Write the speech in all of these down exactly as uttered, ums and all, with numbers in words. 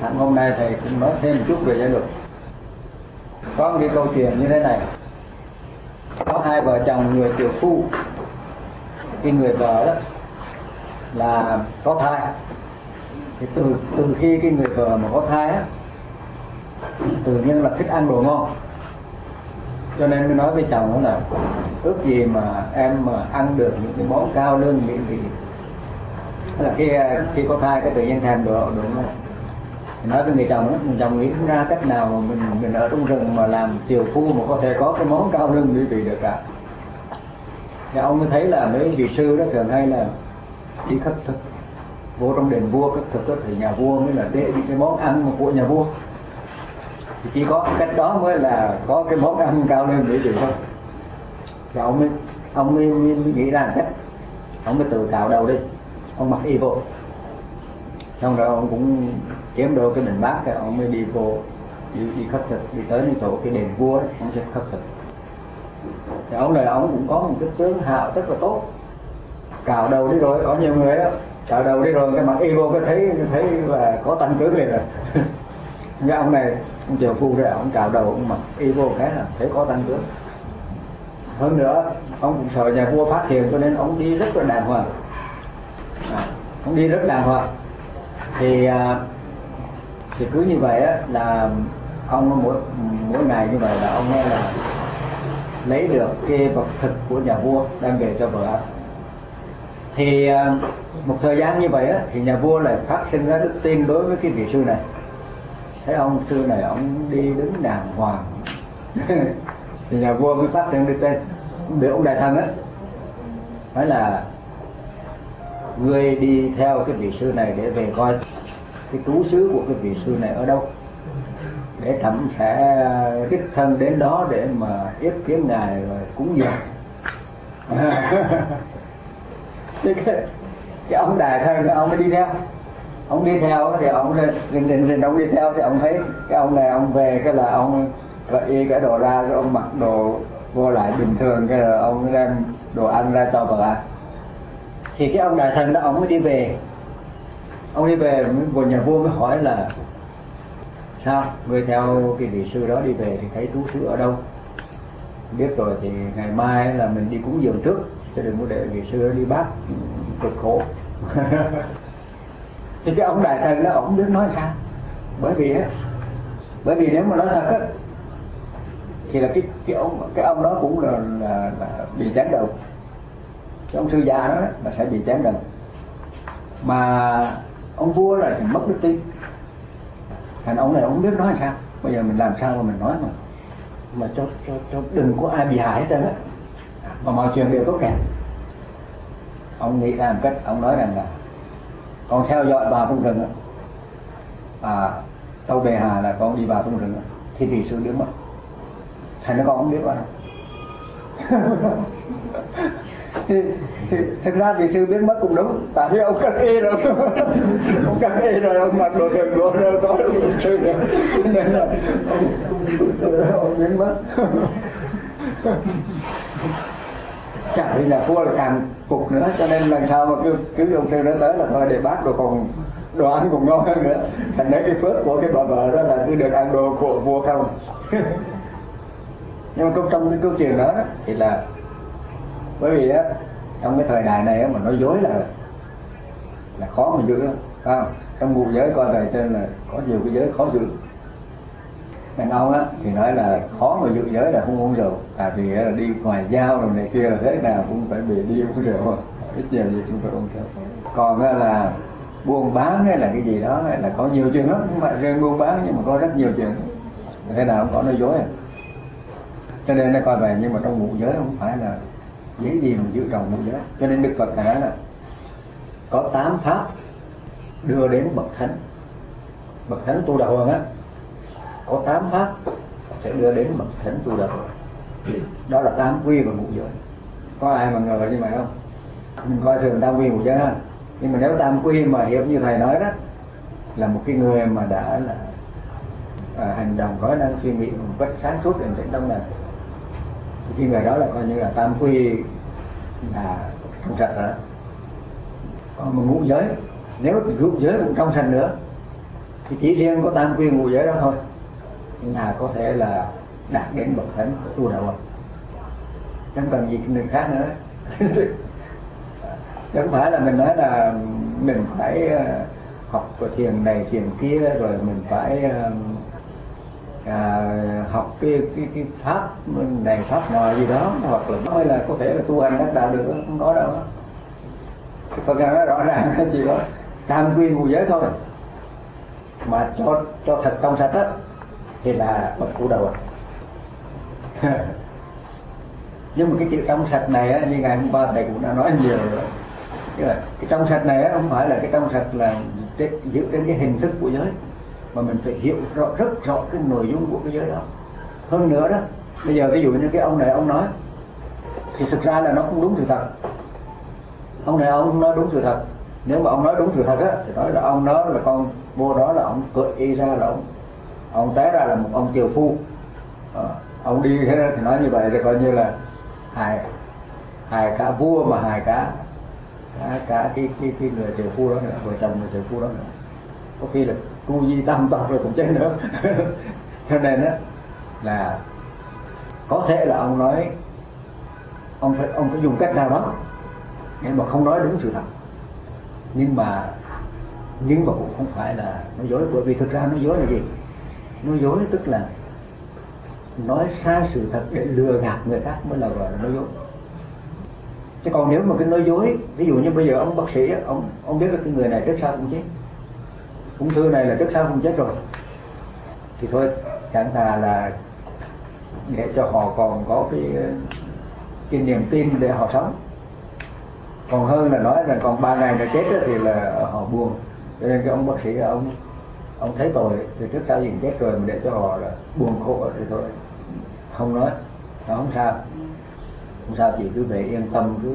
sẵn hôm nay thầy cũng nói thêm một chút về giới luật. Có một cái câu chuyện như thế này. Có hai vợ chồng người tiểu phu. Cái người vợ đó là có thai. Thì từ từ khi cái người vợ mà có thai á, tự nhiên là thích ăn đồ ngon, cho nên mới nói với chồng đó là ước gì mà em mà ăn được những cái món cao lương mỹ vị. Tức là khi khi có thai cái tự nhiên thèm đồ đồ ngon. Thì nói với người chồng đó, người chồng nghĩ ra cách nào mà mình mình ở trong rừng mà làm tiểu phu mà có thể có cái món cao lương mỹ vị được cả. Thì ông mới thấy là mấy vị sư đó thường hay là đi khất thực, vô trong đền vua khất thực đó, thì nhà vua mới là để những cái món ăn mà của nhà vua. Thì chỉ có cách đó mới là có cái món ăn cao lương mỹ vị thôi. Thì ông mới ông mới, mới, mới nghĩ ra cách, ông mới tự cạo đầu đi, ông mặc y vô, xong rồi ông cũng kiếm đồ cái bình bát, rồi ông mới đi vô đi, đi khất thực, đi tới những chỗ cái đền vua ấy, ông sẽ khất thực. Thì ông này ông cũng có một cái tướng hào rất là tốt. Cạo đầu đi rồi, có nhiều người đó cạo đầu đi rồi cái mặc y vô cái thấy thấy là có tăng tướng liền rồi. Cái ông này ông chèo phu ra, ông cạo đầu, ông mặc y vô cái là thấy có tăng tướng. Hơn nữa ông cũng sợ nhà vua phát hiện, cho nên ông đi rất là đàng hoàng. À, ông đi rất đàng hoàng. Thì thì cứ như vậy á, là ông mỗi mỗi ngày như vậy là ông nghe là lấy được cái vật thực của nhà vua đem về cho vợ ăn. Thì một thời gian như vậy á, thì nhà vua lại phát sinh ra đức tin đối với cái vị sư này. Thấy ông sư này ông đi đứng đàng hoàng. Thì nhà vua mới phát sinh đức tin. Để ông đại thần á nói là ngươi đi theo cái vị sư này để về coi cái trú xứ của cái vị sư này ở đâu, để trẫm sẽ đích thân đến đó để mà yết kiến ngài rồi cúng dường. cái, cái ông đại thần ông mới đi theo. Ông đi theo thì ông rình rình rình ông đi theo thì ông thấy cái ông này ông về cái là ông cởi y cái đồ ra, cái ông mặc đồ vô lại bình thường, cái là ông đem đồ ăn ra cho vợ ăn. Thì cái ông đại thần đó ông mới đi về. Ông đi về của nhà vua mới hỏi là sao người theo cái vị sư đó đi về thì thấy trú xứ ở đâu. Biết rồi thì ngày mai là mình đi cúng dường trước, chứ đừng có để vị sư đó đi bắt cực khổ. Thì cái ông đại thần đó ông biết nói sao. Bởi vì á, bởi vì nếu mà nói thật á thì là cái cái ông cái ông đó cũng là, là, là bị chán đầu. Cái ông sư già đó là sẽ bị chán đầu. Mà ông vua là thì mất đức tin. Thành ông này ông không biết nói sao. Bây giờ mình làm sao mà mình nói mà mà cho cho cho đừng có ai bị hại hết trơn á, mà mọi chuyện đều tốt đẹp. Ông nghĩ ra một cách, ông nói rằng là con theo dõi vào trong rừng á, à tâu bệ hạ là con đi vào trong rừng á, thì vị sư biến mất. Thành nó con không biết vào đâu. thì, thì thực ra vị sư biến mất cũng đúng, tại vì ông cắt y rồi. Ông cắt y rồi, ông mặc đồ thường gỗ rồi, có được vị sư rồi, nên là ông, ông biến mất. Chẳng thì là vua là càng phục nữa, cho nên lần sau mà cứ cứ ông sư đó tới là thôi để bác đồ còn đồ ăn còn ngon hơn nữa. Thành đấy cái phước của cái bà vợ đó là cứ được ăn đồ của vua không. Nhưng mà trong cái câu chuyện đó, đó thì là bởi vì á trong cái thời đại này á, mà nói dối là là khó mà giữ lắm, phải không? Trong ngũ giới coi này cho nên là có nhiều cái giới khó giữ. Đàn ông á thì nói là khó mà giữ giới là không uống rượu, tại vì là đi ngoài giao rồi này kia là thế nào cũng phải bị đi uống rượu, ít nhiều gì cũng phải uống rượu. Còn á là buôn bán hay là cái gì đó là có nhiều chuyện lắm, không phải riêng buôn bán nhưng mà có rất nhiều chuyện, thế nào cũng có nói dối à. Cho nên nó coi vậy, nhưng mà trong ngũ giới không phải là dễ gì mà giữ trọn ngũ giới. Cho nên Đức Phật nói là có tám pháp đưa đến bậc thánh. Bậc thánh tu đạo á có tám pháp sẽ đưa đến bậc thánh tu đạo. Đó là tam quy và ngũ giới. Có ai mà ngờ như vậy không? Mình coi thường tam quy ngũ giới ha. Nhưng mà nếu tam quy mà hiểu như thầy nói đó, là một cái người mà đã là à, hành động có năng suy nghĩ một cách sáng suốt đến tận trong này, thì cái người đó là coi như là tam quy là trong sạch rồi. Còn một ngũ giới, nếu ngũ giới cũng trong sạch nữa thì chỉ riêng có tam quy ngũ giới đó thôi nhưng mà có thể là đạt đến bậc thánh tu đạo rồi, chẳng cần gì người khác nữa. Chứ không phải là mình nói là mình phải học thiền này thiền kia rồi mình phải à, học cái cái cái pháp này pháp nọ gì đó, hoặc là nói là có thể là tu hành đắc đạo được, không có đâu. Phật giáo nói rõ ràng chỉ có tam quy ngũ giới thôi, mà cho cho thật trong sạch á thì là bậc tu đầu. Nhưng mà cái chữ trong sạch này á, như ngày hôm qua thầy cũng đã nói nhiều rồi. Chứ là cái trong sạch này á, không phải là cái trong sạch là dựa trên cái hình thức của giới, mà mình phải hiểu rõ, rất rõ cái nội dung của cái giới đó. Hơn nữa đó, bây giờ ví dụ như cái ông này ông nói thì thực ra là nó không đúng sự thật. Ông này ông nói đúng sự thật. Nếu mà ông nói đúng sự thật á thì nói là ông đó là con vô đó là ông cười y ra là ông ông té ra là một ông tiều phu. À, ông đi thế thì nói như vậy thì coi như là hài hài cả vua mà hài cả cả, cả cái, cái cái người tiều phu đó nữa, vợ chồng người tiều phu đó nữa, có khi là tu di tam tộc rồi cũng chết nữa. Cho nên á là có thể là ông nói ông phải ông phải dùng cách nào đó để mà không nói đúng sự thật, nhưng mà nhưng mà cũng không phải là nói dối, bởi vì thực ra nói dối là gì? Nói dối tức là nói sai sự thật để lừa gạt người khác mới là gọi là nói dối. Chứ còn nếu mà cái nói dối, ví dụ như bây giờ ông bác sĩ ông ông biết là cái người này trước sau cũng chết, ung thư này là trước sau cũng chết rồi, thì thôi chẳng thà là để cho họ còn có cái cái niềm tin để họ sống, còn hơn là nói rằng còn ba ngày nữa chết thì là họ buồn. Cho nên cái ông bác sĩ ông ông thấy tội thì trước sau gì chết rồi, mà để cho họ là buồn khổ thì thôi không nói, nó không sao, không sao, chị cứ về yên tâm, cứ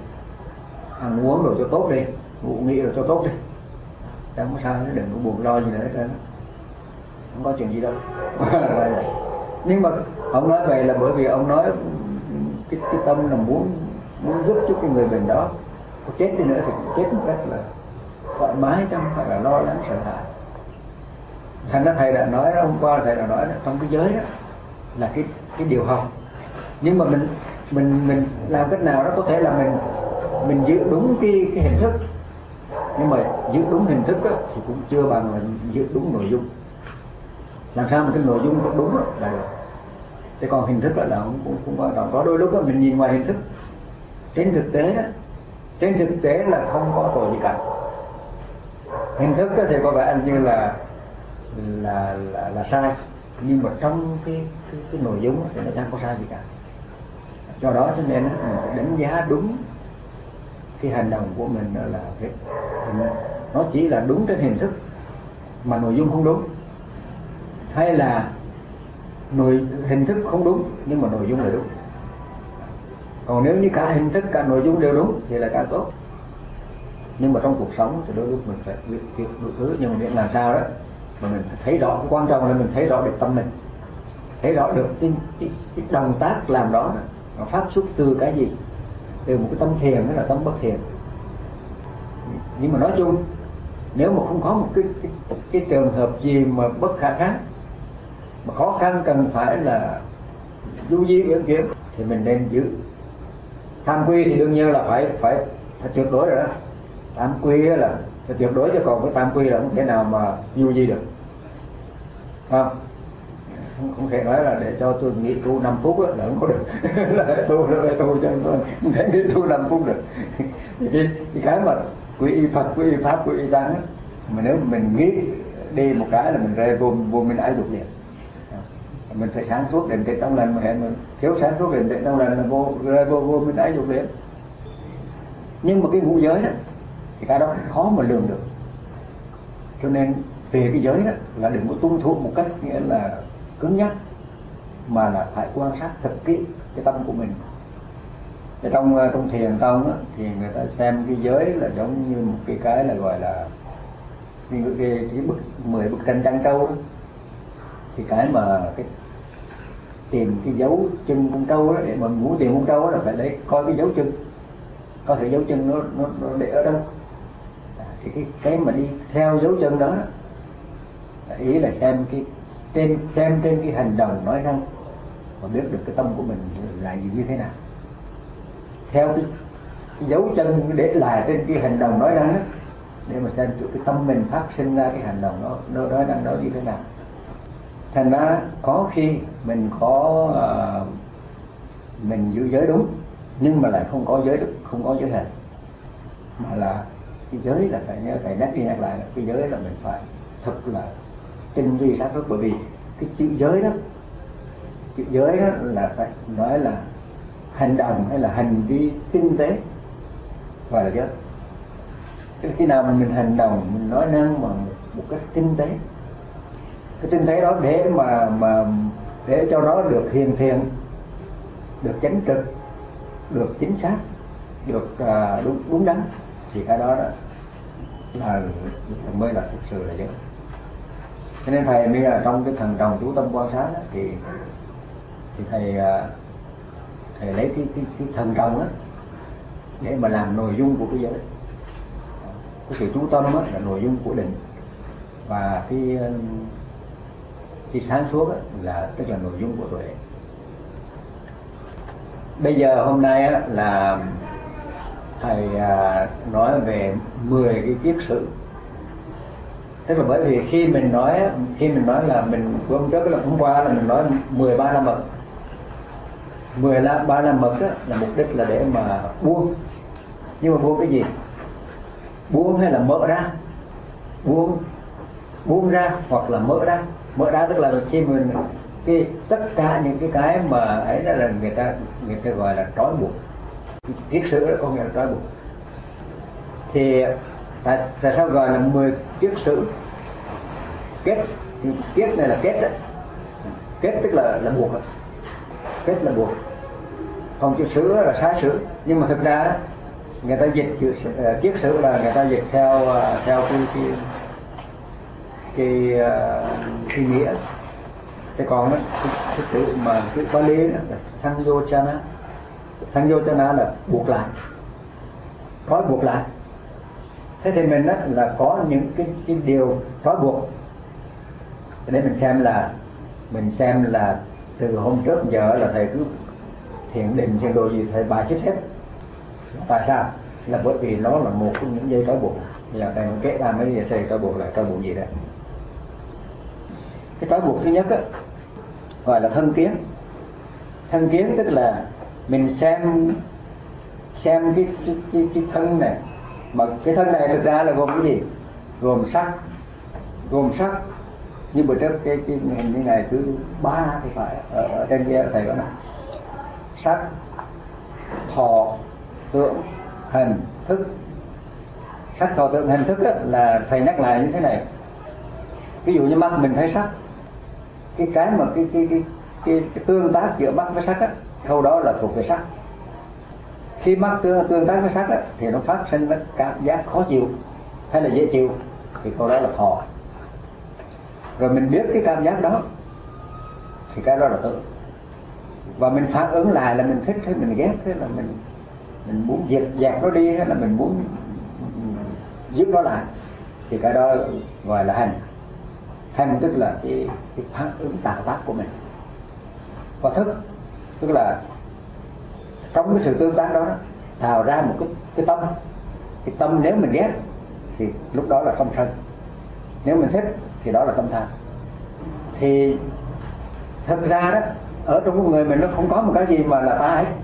ăn uống rồi cho tốt đi, ngủ nghỉ rồi cho tốt đi, chẳng có sao, đừng có buồn lo gì nữa hết, không có chuyện gì đâu. Nhưng mà ông nói vậy là bởi vì ông nói cái, cái tâm là muốn muốn giúp cho cái người bệnh đó có chết đi nữa thì cũng chết một cách là thoải mái, chứ không phải là lo lắng sợ hãi. Thành ra thầy đã nói đó, hôm qua thầy đã nói đó, trong cái giới đó là cái cái điều học, nhưng mà mình mình mình làm cách nào đó có thể là mình mình giữ đúng cái cái hình thức, nhưng mà giữ đúng hình thức đó, thì cũng chưa bằng là giữ đúng nội dung. Làm sao mà cái nội dung cũng đúng đó, là được. Thế còn hình thức là, là cũng, cũng, cũng quan trọng. Có đôi lúc đó, mình nhìn ngoài hình thức, trên thực tế đó, trên thực tế là không có tội gì cả. Hình thức đó thì có vẻ như là là là, là sai, nhưng mà trong cái cái, cái nội dung thì nó chẳng có sai gì cả. Do đó cho nên mình phải đánh giá đúng cái hành động của mình, đó là cái nó chỉ là đúng trên hình thức mà nội dung không đúng, hay là nội hình thức không đúng nhưng mà nội dung là đúng. Còn nếu như cả hình thức cả nội dung đều đúng thì là càng tốt. Nhưng mà trong cuộc sống thì đôi lúc mình phải việc đủ thứ, nhưng mà miễn làm sao đó mà mình phải thấy rõ, cái quan trọng là mình thấy rõ được tâm mình, thấy rõ được cái, cái, cái động tác làm đó nó phát xuất từ cái gì, từ một cái tâm thiền hay là tâm bất thiền. Nhưng mà nói chung nếu mà không có một cái cái, cái trường hợp gì mà bất khả kháng, mà khó khăn cần phải là du di uyển chuyển, thì mình nên giữ tam quy. Thì đương nhiên là phải phải, phải tuyệt đối rồi đó. Tam quy là phải tuyệt đối, chứ còn cái tam quy là không thể nào mà du di được, không không, không thể nói là để cho tôi nghĩ tu năm phút đó, là không có được. Là tu là tu cho không thể nghĩ tu năm phút được. cái, cái cái mà quy y Phật, quy y Pháp, quy y Tăng, mà nếu mình nghĩ đi một cái là mình rơi vô vô mình ái dục liền. Mình phải sáng suốt định tĩnh trong lành, mà hẹn mình thiếu sáng suốt định tĩnh trong lành là vô rơi vô vô mình ái dục liền. Nhưng mà cái ngũ giới đó thì cái đó khó mà lường được. Cho nên về cái giới đó là đừng có tuân thủ một cách nghĩa là cứng nhắc, mà là phải quan sát thật kỹ cái tâm của mình. Thì trong trong thiền tông á, thì người ta xem cái giới là giống như một cái cái là gọi là cái cái, cái bức mười bức tranh trăng trâu đó. Thì cái mà cái tìm cái dấu chân con trâu đó, để mà muốn tìm con trâu đó là phải lấy coi cái dấu chân, có thể dấu chân nó nó, nó để ở đâu. À, thì cái cái mà đi theo dấu chân đó Ý là xem cái trên xem trên cái hành động nói năng và biết được cái tâm của mình là gì như thế nào. Theo cái, cái dấu chân để lại trên cái hành động nói năng đó, để mà xem cái tâm mình phát sinh ra cái hành động đó, nó nói năng đó như thế nào. Thành ra có khi mình có uh, mình giữ giới đúng nhưng mà lại không có giới được, không có giới hạnh, mà là cái giới là phải nhớ, phải nhắc đi nhắc lại là cái giới là mình phải thật là tinh vi sáng suốt. Bởi vì cái chữ giới đó, chữ giới đó là phải nói là hành động hay là hành vi tinh tế gọi là giới. Cái khi nào mà mình hành động, mình nói năng mà một cách tinh tế, cái tinh tế đó để mà mà để cho nó được hiền thiện, được chánh trực, được chính xác, được uh, đúng đúng đắn, thì cái đó đó là mới là thực sự là giới. Cho nên thầy mới là trong cái thần trọng chú tâm quan sát đó, thì thì thầy uh, thầy lấy cái cái, cái thần trọng đó để mà làm nội dung của cái giới. Cái sự chú tâm đó là nội dung của định, và cái cái sáng suốt đó là tức là nội dung của tuệ. Bây giờ hôm nay á, là thầy à, nói về mười cái kiết sử. Tức là bởi vì khi mình nói khi mình nói là mình hôm trước là hôm qua là mình nói mười ba la mật. mười ba la mật đó là mục đích là để mà buông. Nhưng mà buông cái gì? Buông hay là mở ra? Buông buông ra hoặc là mở ra. Mở ra tức là khi mình cái tất cả những cái cái mà ấy đó là người ta người ta gọi là trói buộc. Kiết sử đó có nghĩa là trói buộc. Thì tại, tại sao gọi là mười kiết sử? Kết, kiết này là kết đấy. Kết tức là là buộc. Kết là buộc. Còn chữ sử là sai sử. Nhưng mà thực ra đó, người ta dịch chữ uh, kiết sử là người ta dịch theo uh, theo cái cái cái, uh, cái nghĩa. Thế còn đó, cái, cái chữ mà chữ Pali đó là Sanyochana. Sanyochana là buộc lại, trói buộc lại. Thế thì mình đó là có những cái, cái điều trói buộc. Để mình xem là mình xem là từ hôm trước giờ là thầy cứ thiền định thiền đồ gì thầy bài xếp xếp. Tại sao? Là bởi vì nó là một trong những dây trói buộc. Bây giờ thầy kể ra mấy dây trói buộc là trói buộc gì đó. Cái trói buộc thứ nhất á, gọi là thân kiến. Thân kiến tức là mình xem xem cái cái, cái, cái thân này, mà cái thân này thực ra là gồm cái gì? Gồm sắc, gồm sắc. Như bữa trước cái cái hình như ngày thứ ba thì phải ở, ở trên kia thầy có nói sắc, thọ, tưởng, hành, thức. Sắc, thọ, tưởng, hành, thức á, là thầy nhắc lại như thế này. Ví dụ như mắt mình thấy sắc, cái cái mà cái cái cái cái, cái tương tác giữa mắt với sắc á, câu đó là thuộc về sắc. Khi mắt tương, tương tác với sắc á, thì nó phát sinh nó cảm giác khó chịu hay là dễ chịu, thì câu đó là thọ. Rồi mình biết cái cảm giác đó thì cái đó là tưởng. Và mình phản ứng lại là mình thích hay mình ghét, thế là mình mình muốn diệt dẹp nó đi hay là mình muốn giữ nó lại, thì cái đó gọi là hành. Hành tức là cái, cái phản ứng tạo tác của mình. Và thức tức là trong cái sự tương tác đó, đó tạo ra một cái, cái tâm. Cái tâm nếu mình ghét thì lúc đó là tâm sân, nếu mình thích thì đó là tâm tham. Thì thực ra đó ở trong con người mình nó không có một cái gì mà là ta hết,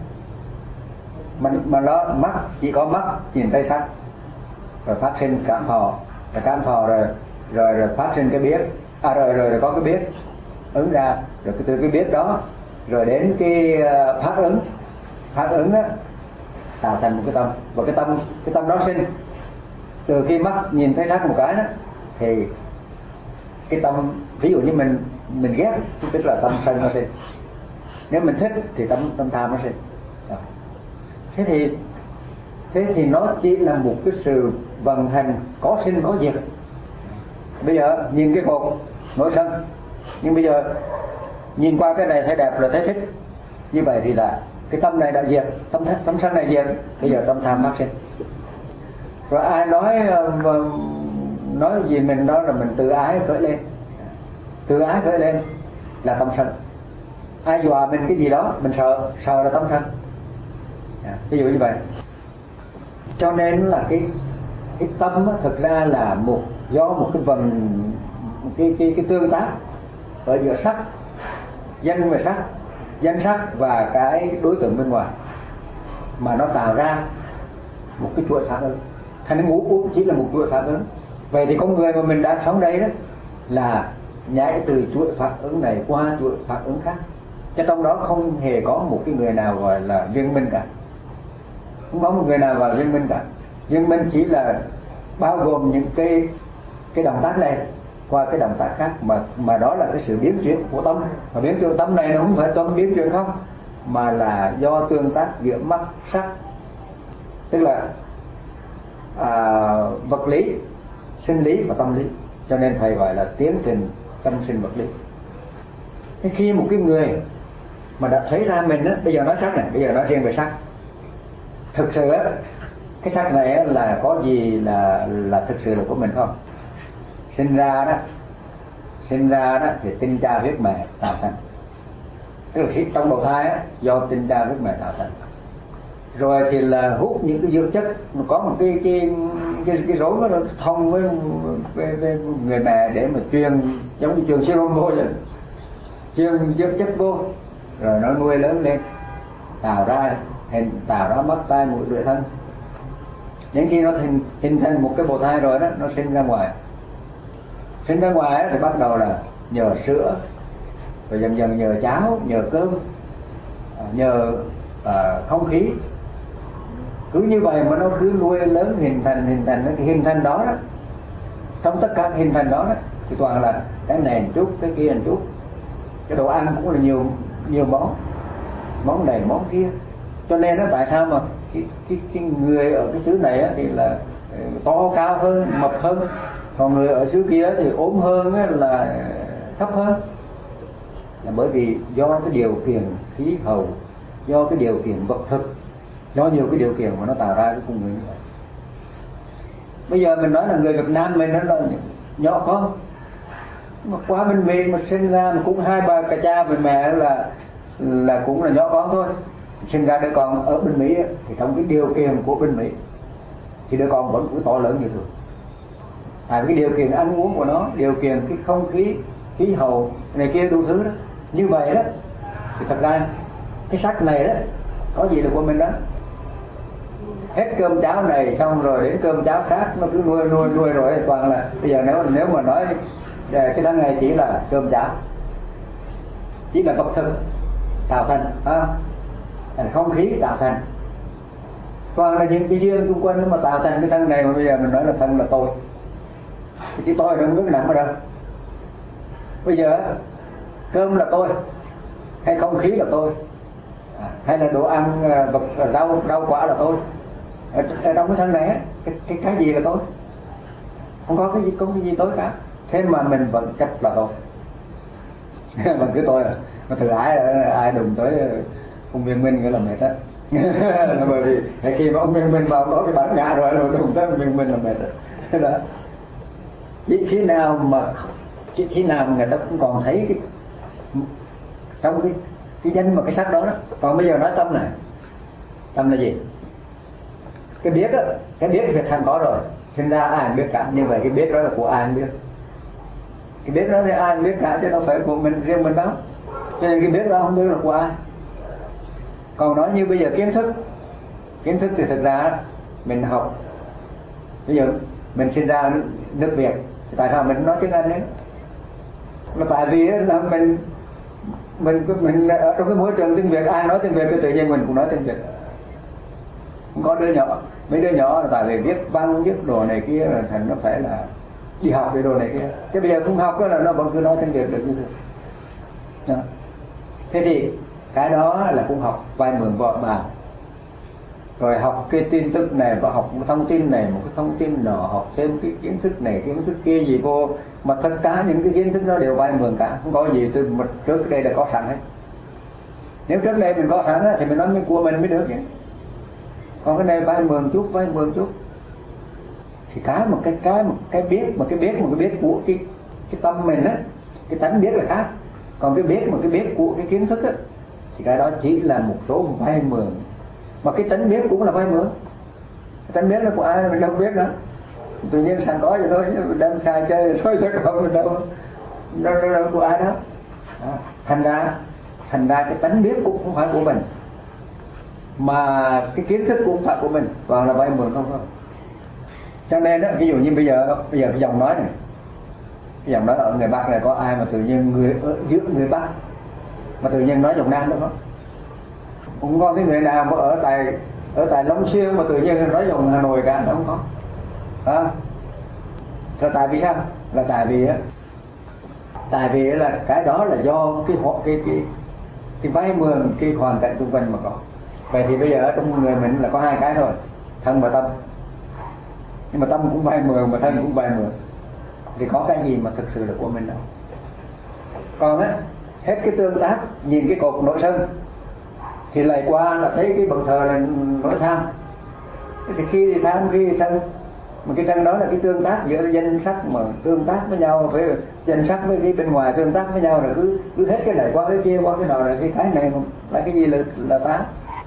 mà mà nó mắt chỉ có mắt nhìn thấy sắc, rồi phát sinh cảm thọ, rồi cảm thọ rồi rồi rồi phát sinh cái biết, à rồi rồi, rồi có cái biết ứng ra, rồi từ cái biết đó rồi đến cái phát ứng, phát ứng đó tạo thành một cái tâm, và cái tâm cái tâm đó sinh từ khi mắt nhìn thấy sắc một cái đó, thì cái tâm ví dụ như mình mình ghét tức là tâm sân nó sinh, nếu mình thích thì tâm tâm tham nó sinh. Thế thì thế thì nó chỉ là một cái sự vận hành có sinh có diệt. Bây giờ nhìn cái cột nổi sân, nhưng bây giờ nhìn qua cái này thấy đẹp rồi thấy thích, như vậy thì là cái tâm này đã diệt, tâm tâm sân này diệt, bây giờ tâm tham phát sinh. Rồi ai nói nói gì mình đó là mình tự ái khởi lên, Từ ái khởi lên là tâm sân. Ai dọa mình cái gì đó mình sợ, sợ là tâm sân. À, ví dụ như vậy. Cho nên là cái cái tâm á, thực ra là một do một cái vần cái cái cái tương tác ở giữa sắc, danh và sắc, danh sắc và cái đối tượng bên ngoài mà nó tạo ra một cái chuỗi phản ứng. Thành ngũ uẩn chỉ là một chuỗi phản ứng. Vậy thì con người mà mình đang sống đây đó là nhảy từ chuỗi phản ứng này qua chuỗi phản ứng khác, chứ trong đó không hề có một cái người nào gọi là viên minh cả, không có một người nào gọi là viên minh cả. Viên minh chỉ là bao gồm những cái cái động tác này qua cái động tác khác, mà mà đó là cái sự biến chuyển của tâm. Và biến chuyển tâm này nó không phải tâm biến chuyển không, mà là do tương tác giữa mắt sắc, tức là à, vật lý, sinh lý và tâm lý. Cho nên thầy gọi là tiến trình tâm sinh vật lý. Thế khi một cái người mà đã thấy ra mình á, bây giờ nói sắc này, bây giờ nói riêng về sắc. Thực sự á, cái sắc này á, là có gì là là thực sự là của mình không? Sinh ra đó, sinh ra đó thì tinh cha huyết mẹ tạo thành. Tức là khi trong bào thai á, do tinh cha huyết mẹ tạo thành. Rồi thì là hút những cái dưỡng chất, có một cái cái cái cái rối nó thông với, với, với người mẹ để mà truyền, giống như truyền serum vô vậy, truyền dưỡng chất vô, rồi nó nuôi lớn lên, tạo ra hình, tạo ra mắt tai mũi lưỡi thân. Đến khi nó hình hình thành một cái bào thai rồi đó, nó sinh ra ngoài. Sinh ra ngoài á, thì bắt đầu là nhờ sữa, rồi dần dần nhờ cháo, nhờ cơm, nhờ uh, không khí. Cứ như vậy mà nó cứ nuôi lớn hình thành hình thành cái hình thành đó đó. Trong tất cả hình thành đó đó thì toàn là cái này một chút, cái kia một chút. Cái đồ ăn cũng là nhiều nhiều món, món này món kia. Cho nên nó tại sao mà cái cái cái người ở cái xứ này á, thì là to cao hơn, mập hơn, còn người ở xứ kia thì ốm hơn á, là thấp hơn. Là bởi vì do cái điều kiện khí hậu, do cái điều kiện vật thực, do nhiều cái điều kiện mà nó tạo ra cái con người như vậy. Bây giờ mình nói là người Việt Nam mình nó là nhỏ con, mà qua bên Mỹ mà sinh ra mà cũng hai bà cả cha và mẹ là là cũng là nhỏ con thôi. Sinh ra đứa con ở bên Mỹ thì trong cái điều kiện của bên Mỹ thì đứa con vẫn cứ to lớn như thường. À, cái điều kiện ăn uống của nó, điều kiện cái không khí, khí hậu này kia đủ thứ đó. Như vậy đó thì thật ra cái sắc này đó có gì là của mình đó. Hết cơm cháo này xong rồi đến cơm cháo khác, nó cứ nuôi nuôi nuôi rồi toàn là bây giờ nếu nếu mà nói cái tháng này chỉ là cơm cháo, chỉ là vật thực tạo thành, à, không khí tạo thành, toàn là những cái duyên xung quanh mà tạo thành cái thân này. Mà bây giờ mình nói là thân là tôi, thì cái tôi đừng nước nặng ở đâu. Bây giờ cơm là tôi, hay không khí là tôi, à, hay là đồ ăn vật rau rau quả là tôi. Ở, ở trong cái thân này cái, cái cái gì là tôi? Không có cái gì, có cái gì tối cả. Thế mà mình vẫn chấp là tôi. Mình cứ tôi à. Mà từ ai ai đụng tới ông Viên Minh cái là mệt á. Là bởi vì khi mà ông Viên Minh vào có cái bản ngã rồi, rồi đụng tới ông Viên Minh là mệt đó. Đó. Chỉ khi nào mà chỉ khi nào mà người ta cũng còn thấy cái trong cái cái danh mà cái sắc đó đó. Còn bây giờ nói tâm này, tâm là gì? Cái biết á, cái biết thì thành có rồi, sinh ra ai biết cả, nhưng vậy cái biết đó là của ai biết. Cái biết đó thì ai biết cả, chứ đâu phải của mình riêng mình đâu. Cho nên cái biết đó không biết là của ai. Còn nói như bây giờ kiến thức, kiến thức thì thực ra mình học. Bây giờ mình sinh ra nước Việt, tại sao mình nói tiếng Anh đấy? Là tại vì là mình mình mình ở trong cái môi trường tiếng Việt, ai nói tiếng Việt thì tự nhiên mình cũng nói tiếng Việt. Không có đứa nhỏ, mấy đứa nhỏ là tại vì viết văn viết đồ này kia là thành nó phải là đi học cái đồ này kia. Thế bây giờ không học đó là nó vẫn cứ nói tiếng Việt được như thế. Thế thì cái đó là cũng học vai mượn vợ bà, rồi học cái tin tức này và học một thông tin này, một cái thông tin nọ, học thêm cái kiến thức này kiến thức kia gì vô, mà tất cả những cái kiến thức đó đều vai mượn cả, không có gì từ một trước đây là có sẵn hết. Nếu trước đây mình có sẵn á, thì mình nói của mình mới được vậy. Còn cái này vai mượn chút, vai mượn chút. Thì cái một cái cái một cái biết, một cái biết một cái biết của cái cái tâm mình á, Cái tánh biết là khác. Còn cái biết mà cái biết của cái kiến thức á, thì cái đó chỉ là một số vay mượn. Mà cái tánh biết cũng là vay mượn. Cái tánh biết là của ai mình đâu biết nữa. Tự nhiên sẵn có vậy thôi, đem xài chơi thôi chứ không mình đâu. Đâu, đâu, đâu của ai đó. đó. Thành ra thành ra cái tánh biết cũng không phải của mình, mà cái kiến thức cũng không phải của mình, toàn là vay mượn không thôi. Cho nên đó, ví dụ như bây giờ bây giờ cái dòng nói này, cái dòng nói ở người Bắc này có ai mà tự nhiên người ở giữa người Bắc mà tự nhiên nói giọng Nam đâu không? Cũng có cái người nào mà ở tại ở tại Long Xuyên mà tự nhiên nói giọng Hà Nội cả, đâu không có. À, là tại vì sao? Là tại vì á, tại vì là cái đó là do cái họ cái cái cái vay mượn cái hoàn cảnh xung quanh mà có. Vậy thì bây giờ ở trong người mình là có hai cái thôi, thân và tâm. Nhưng mà tâm cũng vay mượn mà thân cũng vay mượn, thì có cái gì mà thực sự là của mình đâu. Còn á, hết cái tương tác, nhìn cái cột nội sân thì lại qua là thấy cái bậc thờ là nỗi tham. Thì khi thì tham, khi thì sân, mà cái sân đó là cái tương tác giữa danh sắc mà tương tác với nhau, với danh sắc với cái bên ngoài tương tác với nhau, là cứ cứ hết cái này qua cái kia, qua cái nọ, là cái cái này là cái gì là là tá.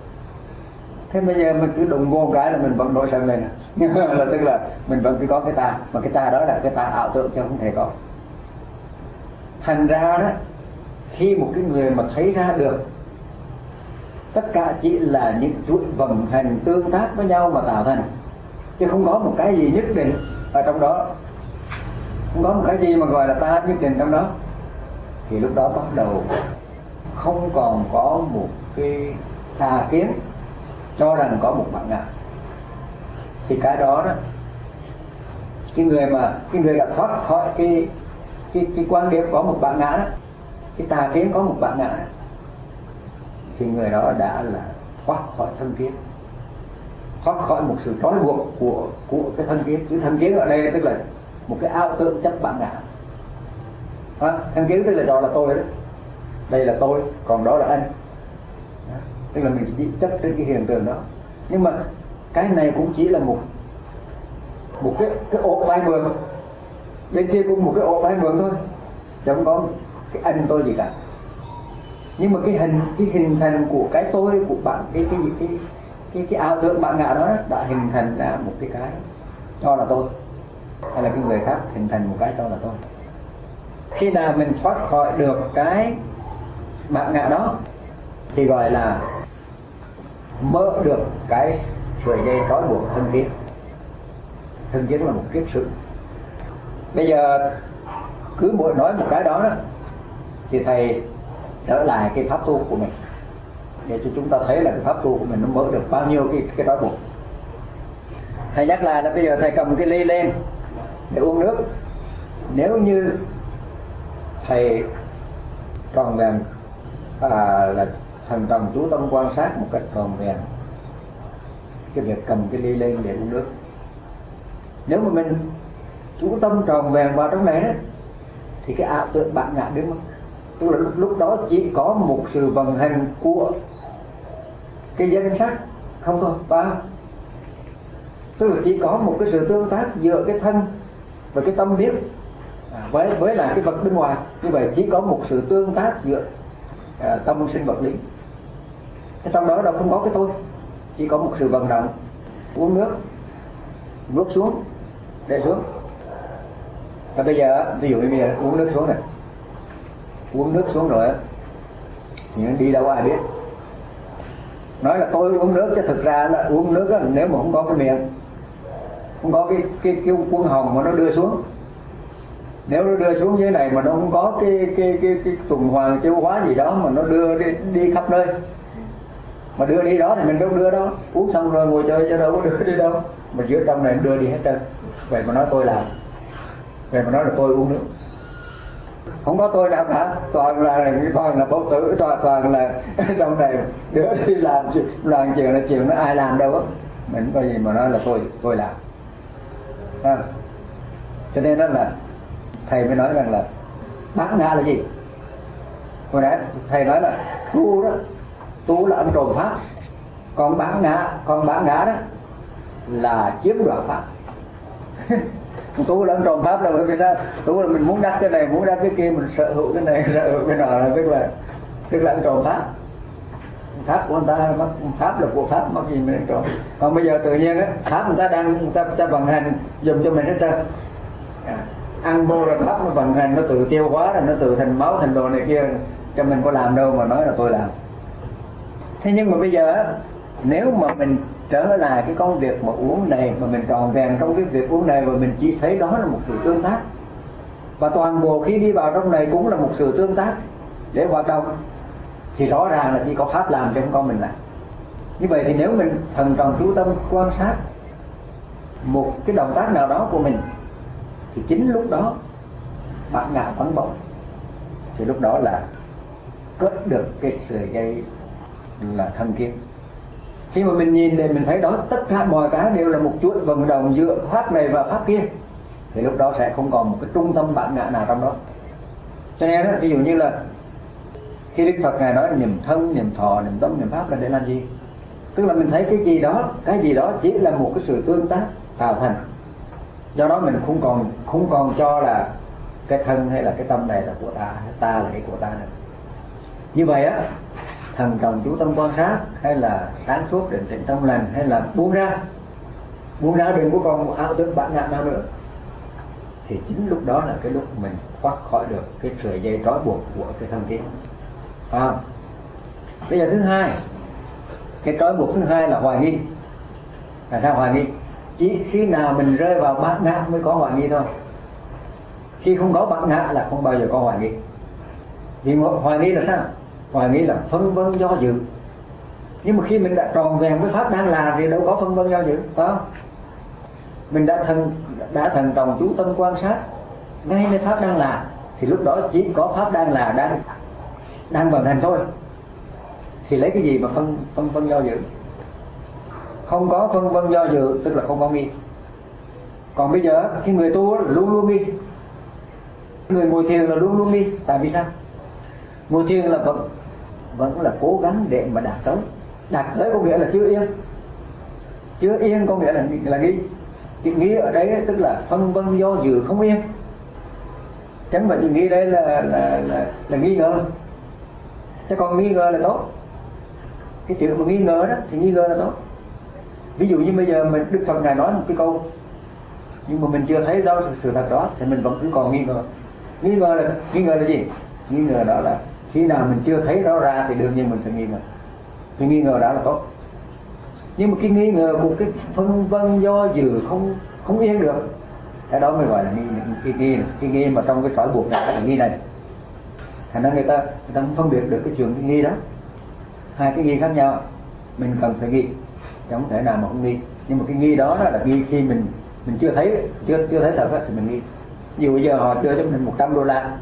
Thế bây giờ mình cứ đụng vô cái là mình vẫn nổi sân lên, là tức là mình vẫn cứ có cái ta, mà cái ta đó là cái ta ảo tưởng chứ không thể có. Thành ra đó, khi một cái người mà thấy ra được tất cả chỉ là những chuỗi vận hành tương tác với nhau mà tạo thành, chứ không có một cái gì nhất định ở trong đó, không có một cái gì mà gọi là ta nhất định trong đó, thì lúc đó bắt đầu không còn có một cái tà kiến cho rằng có một bản ngã. Thì cái đó đó, cái người mà cái người đã thoát khỏi cái cái cái quan điểm có một bản ngã đó, cái tà kiến có một bản ngã đó, thì người đó đã là thoát khỏi thân kiến, thoát khỏi một sự trói buộc của của cái thân kiến. Cái thân kiến ở đây tức là một cái ảo tưởng chấp bản ngã. À, thân kiến tức là đó là tôi đó, đây là tôi, còn đó là anh. Đó, tức là mình chỉ chấp trên cái hiện tượng đó. Nhưng mà cái này cũng chỉ là một một cái cái ổ vay mượn, bên kia cũng một cái ổ vay mượn thôi, chứ không có cái anh tôi gì cả. Nhưng mà cái hình cái hình thành của cái tôi của bạn, cái cái cái cái cái, cái ảo tưởng bản ngã đó đã hình thành ra một cái cái cho là tôi, hay là cái người khác hình thành một cái cho là tôi. Khi nào mình thoát khỏi được cái bản ngã đó thì gọi là mở được cái sợi dây trói buộc thân kiến. Thân kiến là một kiết sử. Bây giờ cứ mỗi nói một cái đó, đó thì thầy trở lại cái pháp tu của mình để cho chúng ta thấy là cái pháp tu của mình nó mở được bao nhiêu cái cái trói buộc. Thầy nhắc lại là bây giờ thầy cầm cái ly lên để uống nước. Nếu như thầy tròn vẹn à, là thần trọng chú tâm quan sát một cách tròn vẹn cái việc cầm cái ly lên để uống nước, nếu mà mình chú tâm tròn vẹn vào trong này đó, thì cái ảo tưởng bản ngã biến mất. Tức là lúc, lúc đó chỉ có một sự vận hành của cái danh sắc không thôi, và tức là chỉ có một cái sự tương tác giữa cái thân và cái tâm biết à, với với là cái vật bên ngoài. Như vậy chỉ có một sự tương tác giữa à, tâm sinh vật lý. Cái trong đó đâu không có cái tôi, chỉ có một sự vận động. Uống nước, nuốt xuống, để xuống. Và bây giờ ví dụ như bây giờ uống nước xuống này, uống nước xuống rồi thì nó đi đâu ai biết. Nói là tôi uống nước chứ thực ra là uống nước đó, nếu mà không có cái miệng, không có cái cái cái cuốn hồng mà nó đưa xuống, nếu nó đưa xuống dưới này mà nó không có cái cái cái cái tuần hoàn tiêu hóa gì đó mà nó đưa đi, đi khắp nơi, mà đưa đi đó thì mình đâu đưa đâu, uống xong rồi ngồi chơi chứ đâu có đưa đi đâu, mà giữa trong này đưa đi hết trơn. Vậy mà nói tôi làm, vậy mà nói là tôi uống nước, không có tôi nào cả, toàn là toàn là bầu tử, toàn toàn là trong này đưa đi làm làm chuyện là chuyện nó ai làm đâu á, mình có gì mà nói là tôi tôi làm. À, cho nên đó là thầy mới nói rằng là bản ngã là gì. Hồi nãy thầy nói là tu đó, tu là ăn trộm pháp, còn bản ngã còn bản ngã đó là chiếm đoạt pháp. Tu là tròn pháp là bởi vì sao? Tu là mình muốn đắc cái này, muốn đắc cái kia, mình sở hữu cái này, sở hữu cái nọ, là tức là tức là tròn pháp. Pháp của người ta, pháp là của pháp, mắc gì mình tròn. Còn bây giờ tự nhiên á, pháp người ta đang người ta, người ta vận hành dùng cho mình hết trơn. À, ăn vô rồi pháp nó vận hành, nó tự tiêu hóa rồi nó tự thành máu thành đồ này kia, cho mình có làm đâu mà nói là tôi làm. Thế nhưng mà bây giờ á, nếu mà mình trở lại cái công việc mà uống này, mà mình tròn vẹn trong cái việc uống này, và mình chỉ thấy đó là một sự tương tác, và toàn bộ khi đi vào trong này cũng là một sự tương tác để hoạt động, thì rõ ràng là chỉ có pháp làm chứ không có mình làm. Như vậy thì nếu mình thần trọng chú tâm quan sát một cái động tác nào đó của mình, thì chính lúc đó bản ngã vắng bóng, thì lúc đó là kết được cái sợi dây là thân kiến. Khi mà mình nhìn thì mình thấy đó tất cả mọi cái đều là một chuỗi vận động giữa pháp này và pháp kia, thì lúc đó sẽ không còn một cái trung tâm bản ngã nào trong đó. Cho nên đó, ví dụ như là khi Đức Phật Ngài nói niệm thân, niệm thọ, niệm tâm, niệm pháp là để làm gì? Tức là mình thấy cái gì đó, cái gì đó chỉ là một cái sự tương tác tạo thành. Do đó mình không còn không còn cho là cái thân hay là cái tâm này là của ta, ta là cái của ta nữa. Như vậy á, thần trọng chú tâm quan sát, hay là sáng suốt định tĩnh trong lành, hay là buông ra, buông ra đừng có còn một ảo tưởng bản ngã nào nữa, thì chính lúc đó là cái lúc mình thoát khỏi được cái sợi dây trói buộc của cái thân kiến. À, bây giờ thứ hai, cái trói buộc thứ hai là hoài nghi. Là sao hoài nghi? Chỉ khi nào mình rơi vào bản ngã mới có hoài nghi thôi. Khi không có bản ngã là không bao giờ có hoài nghi. Vì hoài nghi là sao? Hoài nghi là phân vân do dự. Nhưng mà khi mình đã tròn vẹn với pháp đang làm thì đâu có phân vân do dự, phải không? Mình đã thần đã thần trọng chú tâm quan sát ngay nơi pháp đang làm, thì lúc đó chỉ có pháp đang là đang đang vận hành thôi. Thì lấy cái gì mà phân phân vân do dự? Không có phân vân do dự tức là không có nghi. Còn bây giờ cái người tu là luôn luôn nghi, người ngồi thiền là luôn luôn nghi. Tại vì sao? Ngồi thiền là vẫn vẫn là cố gắng để mà đạt tới. Đạt tới có nghĩa là chưa yên. Chưa yên có nghĩa là là nghi. Cái nghi ở đấy tức là phân vân do dự không yên. Chẳng phải nghi đây là là là, là nghi ngờ. Chứ còn nghi ngờ là tốt. Cái chuyện mà nghi ngờ đó thì nghi ngờ là tốt. Ví dụ như bây giờ mình Đức Phật Ngài nói một cái câu, nhưng mà mình chưa thấy đó sự thật đó, thì mình vẫn cứ còn nghi ngờ. Nghi ngờ là nghi ngờ là gì? Nghi ngờ đó là khi nào mình chưa thấy nó ra thì đương nhiên mình phải nghi ngờ. Thì nghi ngờ đó là tốt. Nhưng mà cái nghi ngờ một cái phân vân do dự không không yên được, cái đó mới gọi là nghi nghi nghi cái nghi mà trong cái trói buộc này là nghi này. Thành ra người ta người ta không phân biệt được cái chuyện cái nghi đó. Hai cái nghi khác nhau, mình cần phải nghi, chứ không thể nào mà không nghi. Nhưng mà cái nghi đó là nghi khi mình mình chưa thấy chưa chưa thấy thật đó, thì mình nghi. Ví dụ bây giờ họ đưa cho mình một trăm đô la,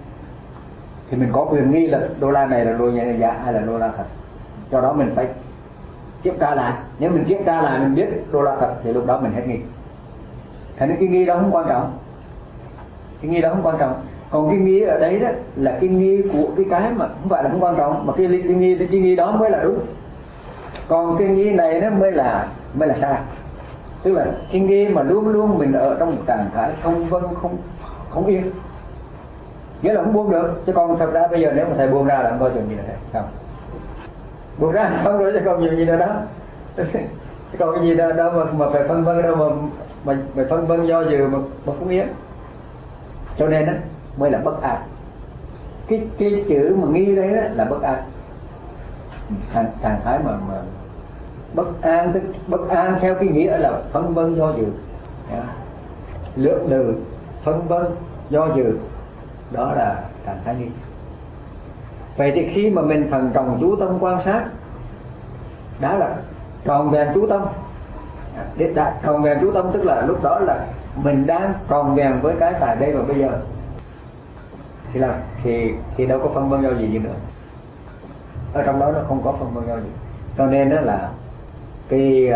thì mình có quyền nghi là đô la này là đô la giả hay là đô la thật. Do đó mình phải kiểm tra lại. Nếu mình kiểm tra lại mình biết đô la thật thì lúc đó mình hết nghi. Thành nên cái nghi đó không quan trọng. Cái nghi đó không quan trọng. Còn cái nghi ở đấy đó là cái nghi của cái cái mà không phải là không quan trọng, mà cái, cái nghi cái nghi đó mới là đúng. Còn cái nghi này nó mới là mới là sai. Tức là cái nghi mà luôn luôn mình ở trong một trạng thái không vân không không yên, nghĩa là không buông được. Chứ còn thật ra bây giờ nếu mà thầy buông ra là không có chuyện gì nữa không? Buông ra không rồi chứ còn nhiều gì nữa đó. Chứ còn cái gì đâu, đâu mà, mà phải phân vân, đâu mà mà phải phân vân do dự mà mà không yên. Cho nên đó mới là bất an. Cái cái chữ mà nghi đấy đó là bất an. Trạng trạng thái mà mà bất an, tức bất an theo cái nghĩa là phân vân do dự, lưỡng lự, phân vân do dự, đó là trạng thái nghi. Vậy thì khi mà mình thần trọng chú tâm quan sát, đã là tròn vẹn chú tâm. Để đạt tròn vẹn chú tâm tức là lúc đó là mình đang tròn vẹn với cái tại đây và bây giờ, thì là thì thì đâu có phân vân do gì gì nữa. Ở trong đó nó không có phân vân do gì. Cho nên đó là cái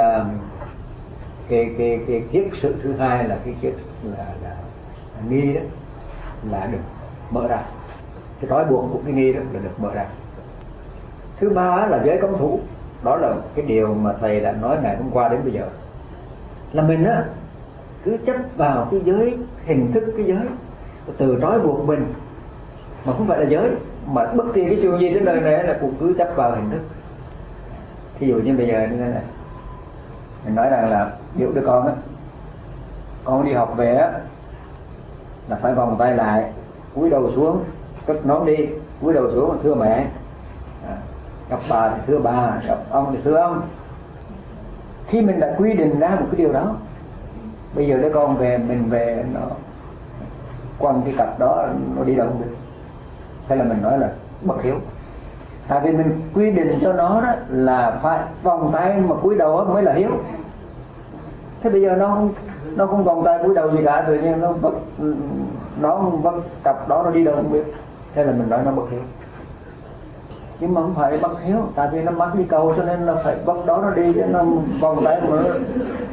cái cái cái kiết sự thứ hai là cái kiết là, là, là nghi đó là được mở ra. Cái trói buộc của cái nghi đó là được mở ra. Thứ ba là giới cấm thủ. Đó là cái điều mà thầy đã nói ngày hôm qua đến bây giờ, là mình á cứ chấp vào cái giới hình thức, cái giới từ trói buộc mình, mà không phải là giới, mà bất kỳ cái chuyện gì trên đời này là cũng cứ chấp vào hình thức. Thí dụ như bây giờ như thế này, mình nói rằng là nếu đứa con á, con đi học về á là phải vòng tay lại, cúi đầu xuống, cất nón đi, cúi đầu xuống thưa mẹ, à, gặp bà thì thưa bà, gặp ông thì thưa ông. Khi mình đã quy định ra một cái điều đó, bây giờ đứa con về, mình về nó quăng cái cặp đó nó đi đâu không được, hay là mình nói là bất hiếu. Tại vì mình quy định cho nó đó là phải vòng tay mà cúi đầu mới là hiếu. Thế bây giờ nó không nó không vòng tay cúi đầu gì cả, tự nhiên nó vất nó vất cặp đó nó đi đâu không biết, thế là mình nói nó bất hiếu. Nhưng mà không phải bất hiếu, tại vì nó mắc đi cầu cho nên là phải vất đó nó đi, chứ nó vòng tay mà nó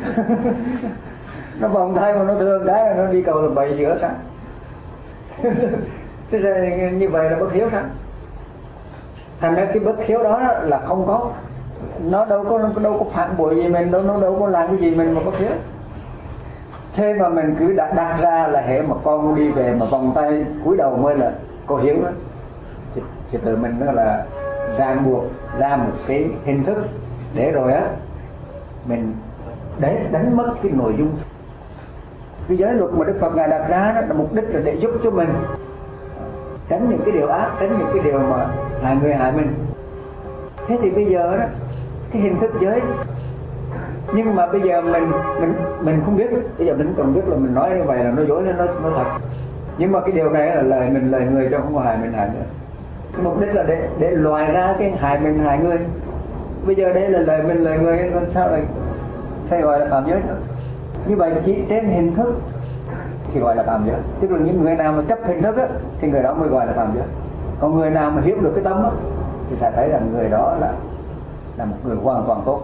nó vòng tay mà nó thương cái nó đi cầu là bày giữa sao? Thế ra như vậy là bất hiếu sao? Thành ra cái bất hiếu đó là không có, nó đâu có nó đâu có phản bội gì mình đâu, nó đâu có làm cái gì mình mà bất hiếu. Thế mà mình cứ đặt đặt ra là hễ mà con đi về mà vòng tay cúi đầu mới là có hiếu đó, thì, thì tự mình nó là ràng buộc ra một cái hình thức để rồi á mình để đánh mất cái nội dung. Cái giới luật mà Đức Phật ngài đặt ra đó là mục đích là để giúp cho mình tránh những cái điều ác, tránh những cái điều mà hại người hại mình. Thế thì bây giờ đó cái hình thức giới, nhưng mà bây giờ mình mình mình không biết, bây giờ mình còn biết là mình nói như vậy là nó dối, nó nó thật. Nhưng mà cái điều này là lời mình lời người cho không có hại mình hại nữa. Cái mục đích là để để loại ra cái hại mình hại người. Bây giờ đây là lời mình lời người, còn sao lại sao gọi là phạm giới nữa? Như vậy chỉ trên hình thức thì gọi là phạm giới. Tức là những người nào mà chấp hình thức á, thì người đó mới gọi là phạm giới. Còn người nào mà hiểu được cái tâm á, thì sẽ thấy rằng người đó là là một người hoàn toàn tốt.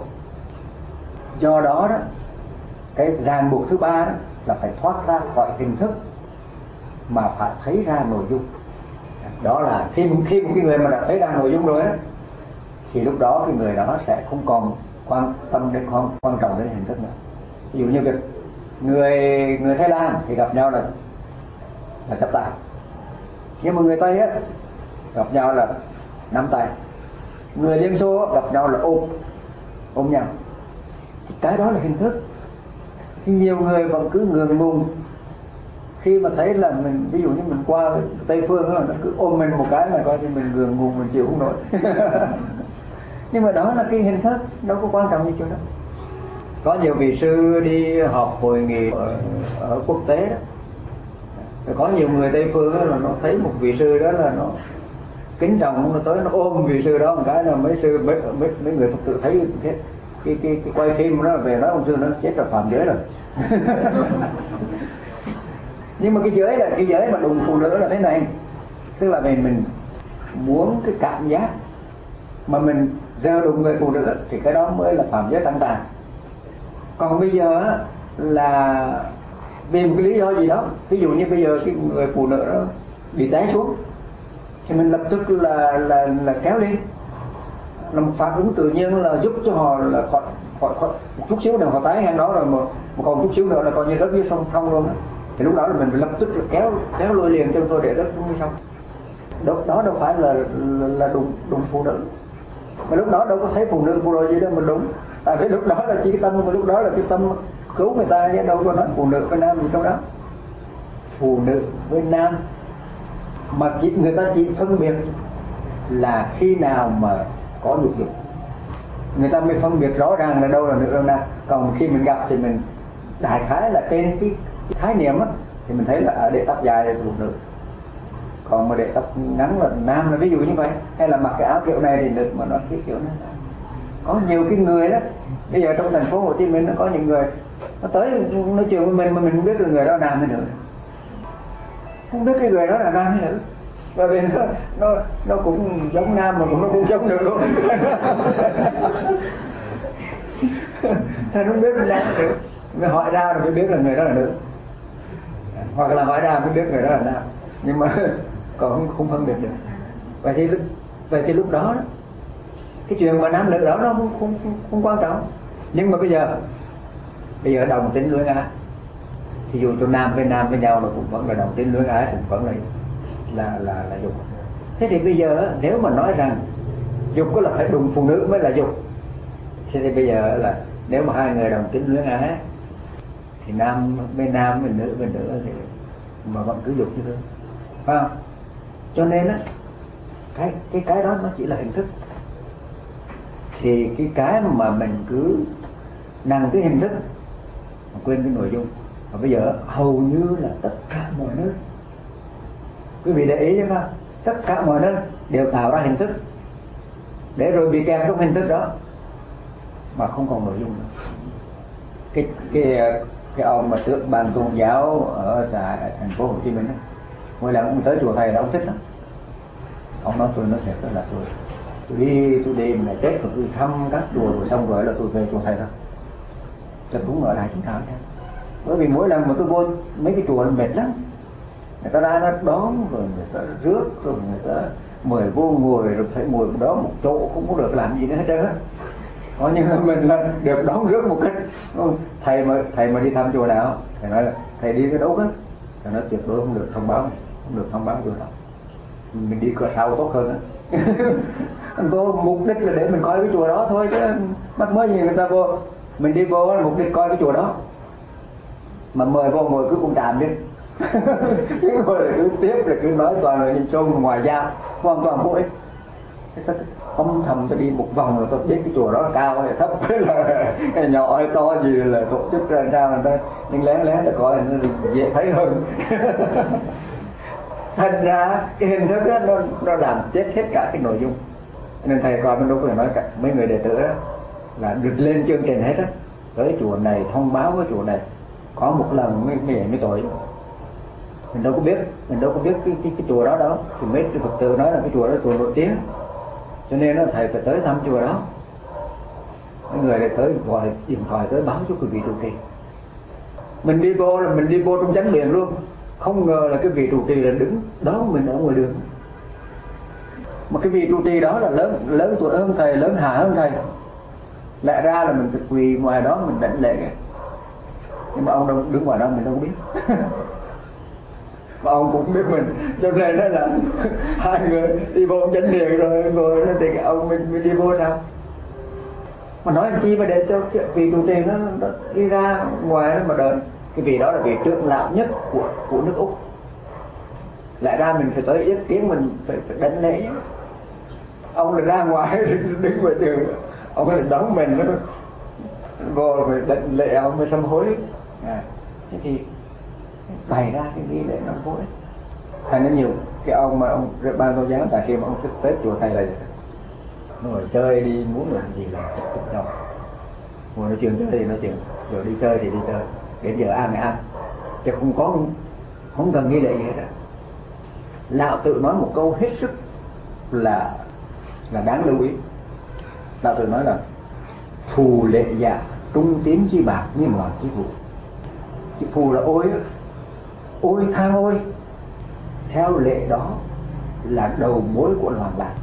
Do đó đó, cái ràng buộc thứ ba đó là phải thoát ra khỏi hình thức mà phải thấy ra nội dung. Đó là khi khi một cái người mà đã thấy ra nội dung rồi đó, thì lúc đó cái người đó sẽ không còn quan tâm đến quan, quan trọng đến hình thức nữa. Ví dụ như việc người người Thái Lan thì gặp nhau là là chắp tay, nhưng mà người Tây á gặp nhau là nắm tay, người Liên Xô gặp nhau là ôm ôm nhau. Thì cái đó là hình thức. Thì nhiều người vẫn cứ ngượng ngùng khi mà thấy là mình, ví dụ như mình qua Tây phương đó, nó cứ ôm mình một cái là coi như mình ngượng ngùng, mình chịu không nổi. Nhưng mà đó là cái hình thức, đâu có quan trọng gì chỗ đó. Có nhiều vị sư đi họp hội nghị ở, ở quốc tế đó, rồi có nhiều người Tây phương đó là nó thấy một vị sư đó là nó kính trọng, nó tới nó ôm vị sư đó một cái là mấy sư mấy mấy, mấy người Phật tử thấy cái cái cái, cái quay phim đó về nói ông sư nó chết là phạm giới rồi. Nhưng mà cái giới là cái giới mà đụng phụ nữ là thế này, tức là về mình muốn cái cảm giác mà mình gieo đụng người phụ nữ thì cái đó mới là phạm giới tăng tàn. Còn bây giờ là vì một cái lý do gì đó, ví dụ như bây giờ cái người phụ nữ đó bị té xuống thì mình lập tức là là là kéo lên, là một phản ứng tự nhiên là giúp cho họ là khỏi khỏi, khỏi một chút xíu nữa họ tái ngang đó rồi, mà, mà còn chút xíu nữa là coi như rớt dưới sông không luôn đó. Thì lúc đó là mình phải lập tức là kéo kéo lôi liền cho tôi để rớt xuống dưới sông. Đó, đó đâu phải là là, là đụng đụng phụ nữ, mà lúc đó đâu có thấy phụ nữ phụ nữ gì đâu mà đúng. Tại vì lúc đó là chỉ cái tâm, mà lúc đó là cái tâm cứu người ta, chứ đâu có nói phụ nữ với nam gì trong đó. Phụ nữ với nam mà chỉ, người ta chỉ phân biệt là khi nào mà có dục dục, người ta mới phân biệt rõ ràng là đâu là nữ đâu nam. Còn khi mình gặp thì mình đại khái là trên cái, cái khái niệm á, thì mình thấy là ở để tóc dài là phụ nữ, còn mà để tóc ngắn là nam, là ví dụ như vậy. Hay là mặc cái áo kiểu này thì nữ, mà nó cái kiểu này. Có nhiều cái người đó, bây giờ trong thành phố Hồ Chí Minh nó có những người nó tới nói chuyện với mình mà mình không biết là người đó là nam hay nữ, không biết cái người đó là nam hay nữ, bởi vì nó nó nó cũng giống nam mà cũng nó cũng giống nữ luôn. Thầy không biết là nam hay nữ, mới hỏi ra rồi mới biết là người đó là nữ, hoặc là hỏi ra mới biết người đó là nam, nhưng mà còn không, không phân biệt được. Vậy thì vậy thì lúc đó, đó cái chuyện mà nam nữ đó nó không, không, không, không quan trọng. Nhưng mà bây giờ bây giờ đồng tính luyến ái, thì dù cho nam với nam với nhau nó cũng vẫn là đồng tính luyến ái, cũng vẫn là là là là dục. Thế thì bây giờ nếu mà nói rằng dục có là phải đụng phụ nữ mới là dục, thế thì bây giờ là nếu mà hai người đồng tính luyến ái thì nam với nam với nữ với nữ thì mà vẫn cứ dục như thế, phải không? Cho nên á cái cái cái đó nó chỉ là hình thức. Thì cái cái mà mình cứ nặng cái hình thức mà quên cái nội dung. Và bây giờ hầu như là tất cả mọi nơi, quý vị để ý chứ không, tất cả mọi nơi đều tạo ra hình thức để rồi bị kèm trong hình thức đó mà không còn nội dung nữa. Cái cái cái ông mà trưởng ban tôn giáo ở tại thành phố Hồ Chí Minh đó, mỗi lần ông tới chùa thầy là ông thích lắm. Ông nói tôi nói thiệt đó là tôi tôi đi tôi đi ngày Tết rồi tôi thăm các chùa rồi xong rồi là tôi về chùa thầy thôi, tôi cũng ở lại chúng ta thôi. Bởi vì mỗi lần mà tôi vô mấy cái chùa nó mệt lắm, người ta ra nó đón rồi người ta rước rồi người ta mời vô ngồi rồi phải ngồi đó một chỗ cũng không được làm gì nữa hết trơn á. Có nhưng mà mình là được đón rước một cách. Thầy mà thầy mà đi thăm chùa nào thầy nói là thầy đi cái đâu á, thầy nói tuyệt đối không được thông báo, không được thông báo chùa nào, mình đi cửa sau tốt hơn á. Anh vô mục đích là để mình coi cái chùa đó thôi chứ mắc mới gì người ta vô, mình đi vô mục đích coi cái chùa đó mà mời vô ngồi cứ cũng chạm đi. Cứ ngồi cứ tiếp rồi cứ nói toàn là nhìn trông ngoài da hoàn toàn vô ích. Âm thầm tôi đi một vòng rồi tôi biết cái chùa đó cao hay thấp hay nhỏ hay to gì là tổ chức ra sao người ta, nhưng lén lén để coi nó dễ thấy hơn. Thành ra cái hình thức đó, nó nó làm chết hết cả cái nội dung. Nên thầy coi mình đâu có thể nói cả mấy người đệ tử đó là được lên chương trình hết á, tới chùa này thông báo với chùa này có một lần mới mới mới tội. Mình đâu có biết, mình đâu có biết cái cái, cái chùa đó đâu. Thì mấy cái Phật tử nói là cái chùa đó chùa nổi tiếng, cho nên là thầy phải tới thăm chùa đó. Mấy người đệ tới gọi điện thoại tới báo cho cái vị trụ trì. Mình đi vô là mình đi vô trong chánh điện luôn, không ngờ là cái vị trụ trì là đứng đón mình ở ngoài đường. Mà cái vị trụ trì đó là lớn lớn tuổi hơn thầy, lớn hạ hơn thầy. Lẽ ra là mình phải quỳ ngoài đó mình đảnh lễ kìa. Nhưng mà ông đâu đứng ngoài đó mình đâu biết. Mà ông cũng biết mình, cho nên đó là hai người đi vô chánh điện rồi ngồi thì ông mình, mình đi vô sao? Mà nói làm chi mà để cho vị trụ trì nó, nó đi ra ngoài đó mà đợi. Cái vị đó là vị trưởng lão nhất của của nước Úc. Lẽ ra mình phải tới yết kiến mình phải, phải đánh lễ. Ông lại ra ngoài đứng ngoài đường, ông lại đón mình nó vô rồi đánh lễ ông mới sám hối. À, thế thì bày ra cái nghi lễ nó vô ích. Thành nên nhiều cái ông mà ông ban tôn giáo tại khi mà ông thích tới chùa thầy là ngồi chơi đi muốn làm gì là chụp nhau, ngồi nói chuyện chơi thì nói chuyện, rồi đi chơi thì đi chơi, đến giờ ăn thì ăn, chứ không có không cần nghi lễ gì hết. Lão tự nói một câu hết sức là là đáng lưu ý. Lão tự nói là phù lệ dạ trung tín chi bạc như loạn chi phù. Chữ phù là ôi, ôi than ôi, theo lệ đó là đầu mối của loạn bạc.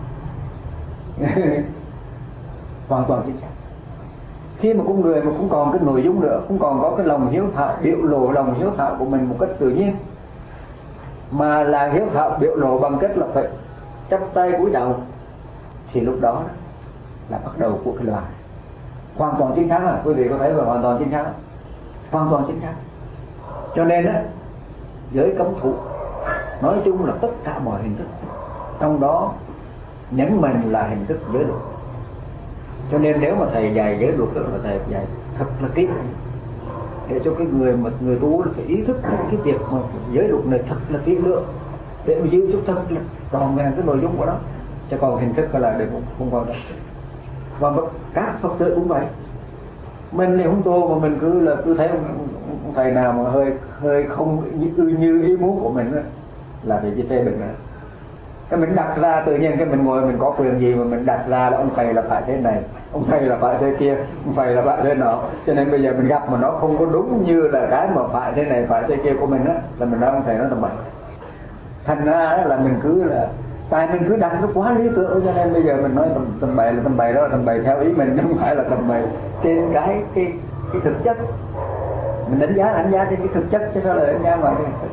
Hoàn toàn chính xác. Khi mà con người mà không còn cái nội dung nữa, không còn có cái lòng hiếu thảo biểu lộ lòng hiếu thảo của mình một cách tự nhiên, mà là hiếu thảo biểu lộ bằng cách là phải chắp tay cúi đầu, thì lúc đó là bắt đầu của cái loạn. Hoàn toàn chính xác à, quý vị có thấy là hoàn toàn chính xác, hoàn toàn chính xác. Cho nên á, giới cấm thủ nói chung là tất cả mọi hình thức, trong đó nhấn mạnh là hình thức giới luật. Cho nên nếu mà thầy dạy giới luật là thầy dạy thật là kỹ, để cho cái người mà người tu phải ý thức cái việc mà giới luật này thật là kỹ lưỡng, để mà giữ cho thật là tròn vẹn cái nội dung của nó. Chứ còn hình thức là để không, không quan trọng. Và các Phật tử cũng vậy. Mình thì không tu mà mình cứ là cứ thấy ông, ông thầy nào mà hơi hơi không như, như ý muốn của mình đó, là phải chỉ phê bình nữa. Cái mình đặt ra tự nhiên cái mình ngồi mình có quyền gì mà mình đặt ra là ông thầy là phải thế này, ông thầy là phải thế kia, ông thầy là phải thế nọ. Cho nên bây giờ mình gặp mà nó không có đúng như là cái mà phải thế này phải thế kia của mình á, là mình nói ông thầy nó tầm bậy. Thành ra là mình cứ là tại mình cứ đặt nó quá lý tưởng, cho nên bây giờ mình nói tầm tầm bậy là tầm bậy, đó là tầm bậy theo ý mình, chứ không phải là tầm bậy trên cái cái cái thực chất. Mình đánh giá đánh giá trên cái thực chất chứ sao lại đánh giá ngoài cái hình thức.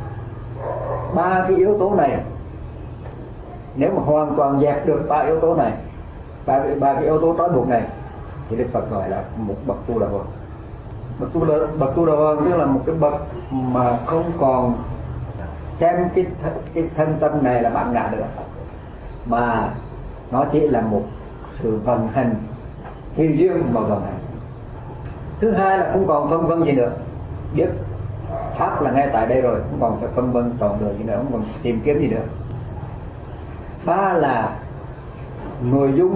Ba cái yếu tố này nếu mà hoàn toàn dẹp được ba yếu tố này, ba ba cái yếu tố trói buộc này, thì Đức Phật gọi là một bậc tu đà hoàng. Bậc tu đà bậc tu đà hoàng tức là một cái bậc mà không còn xem cái cái thân tâm này là bản ngã nữa, mà nó chỉ là một sự vận hành tùy duyên mà vận hành. Thứ hai là không còn phân vân gì nữa, biết pháp là ngay tại đây rồi, không còn phải phân vân tròn đời gì nữa, không còn tìm kiếm gì nữa. Ba là nội dung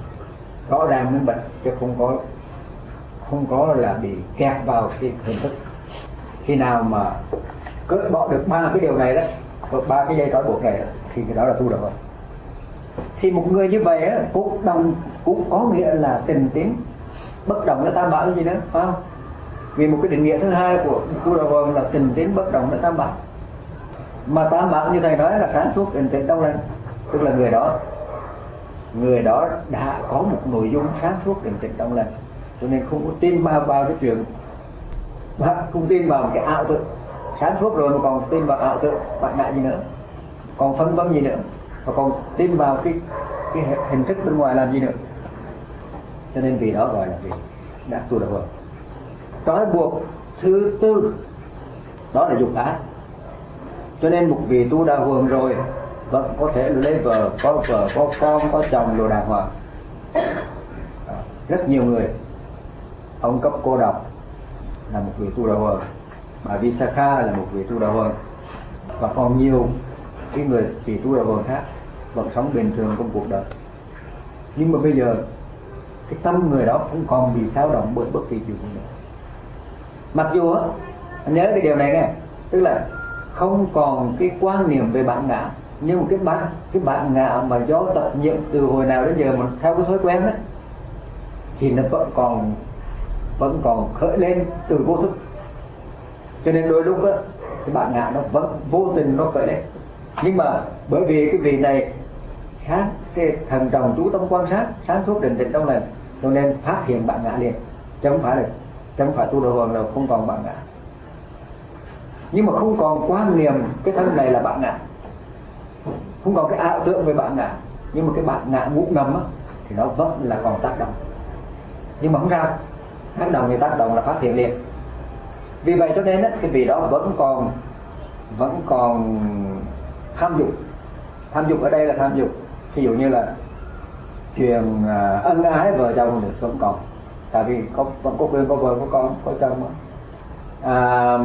rõ ràng minh bạch, chứ không có không có là bị kẹt vào cái hình thức. Khi nào mà cởi bỏ được ba cái điều này đó, ba cái dây trói buộc này đó, thì cái đó là tu được rồi. Thì một người như vậy á, cũng đồng cũng có nghĩa là tình tiến bất động là tam bảo cái gì nữa, phải không? Vì một cái định nghĩa thứ hai của tu đà hoàng là tình tiến bất động là tam bảo. Mà tam bảo như thầy nói là sáng suốt định tĩnh trong lành, tức là người đó người đó đã có một nội dung sáng suốt định tĩnh trong lành, cho nên không có tin vào vào cái chuyện, không tin vào một cái ảo tưởng. Sáng suốt rồi mà còn tin vào ảo tưởng bạn ngại gì nữa, còn phân vân gì nữa, và còn tin vào cái cái hình thức bên ngoài làm gì nữa. Cho nên vì đó gọi là vì đã tu đà hoàng. Trói buộc thứ tư đó là dục ái. Cho nên một vị tu đà hoàng rồi vẫn có thể lấy vợ, có vợ, có con, có chồng đồ đàng hoàng. Rất nhiều người, ông Cấp Cô Độc là một vị tu đà hoàng, bà Visakha là một vị tu đà hoàng, và còn nhiều cái người vị tu đà hoàng khác vẫn sống bình thường trong cuộc đời. Nhưng mà bây giờ cái tâm người đó cũng còn bị xáo động bởi bất kỳ chuyện gì nữa. Mặc dù á, anh nhớ cái điều này nghe, tức là không còn cái quan niệm về bản ngã, nhưng mà cái bản cái bản ngã mà do tập nhiễm từ hồi nào đến giờ mà theo cái thói quen đó, thì nó vẫn còn vẫn còn khởi lên từ vô thức. Cho nên đôi lúc á, cái bản ngã nó vẫn vô tình nó khởi lên. Nhưng mà bởi vì cái vị này sáng thần trọng chú tâm quan sát, sáng suốt định tĩnh trong lành, cho nên phát hiện bản ngã liền, chứ không phải là chứ không phải tu đà hoàng là không còn bản ngã. Nhưng mà không còn quan niệm cái thân này là bản ngã, không còn cái ảo tưởng về bản ngã, nhưng mà cái bản ngã ngủ ngầm á, thì nó vẫn là còn tác động. Nhưng mà không sao, tác động thì tác động là phát hiện liền. Vì vậy cho nên á, cái vị đó vẫn còn vẫn còn tham dục. Tham dục ở đây là tham dục ví dụ như là chuyện uh, ân ái vợ chồng thì vẫn còn, tại vì có vẫn có quyền có vợ có con có chồng mà. À,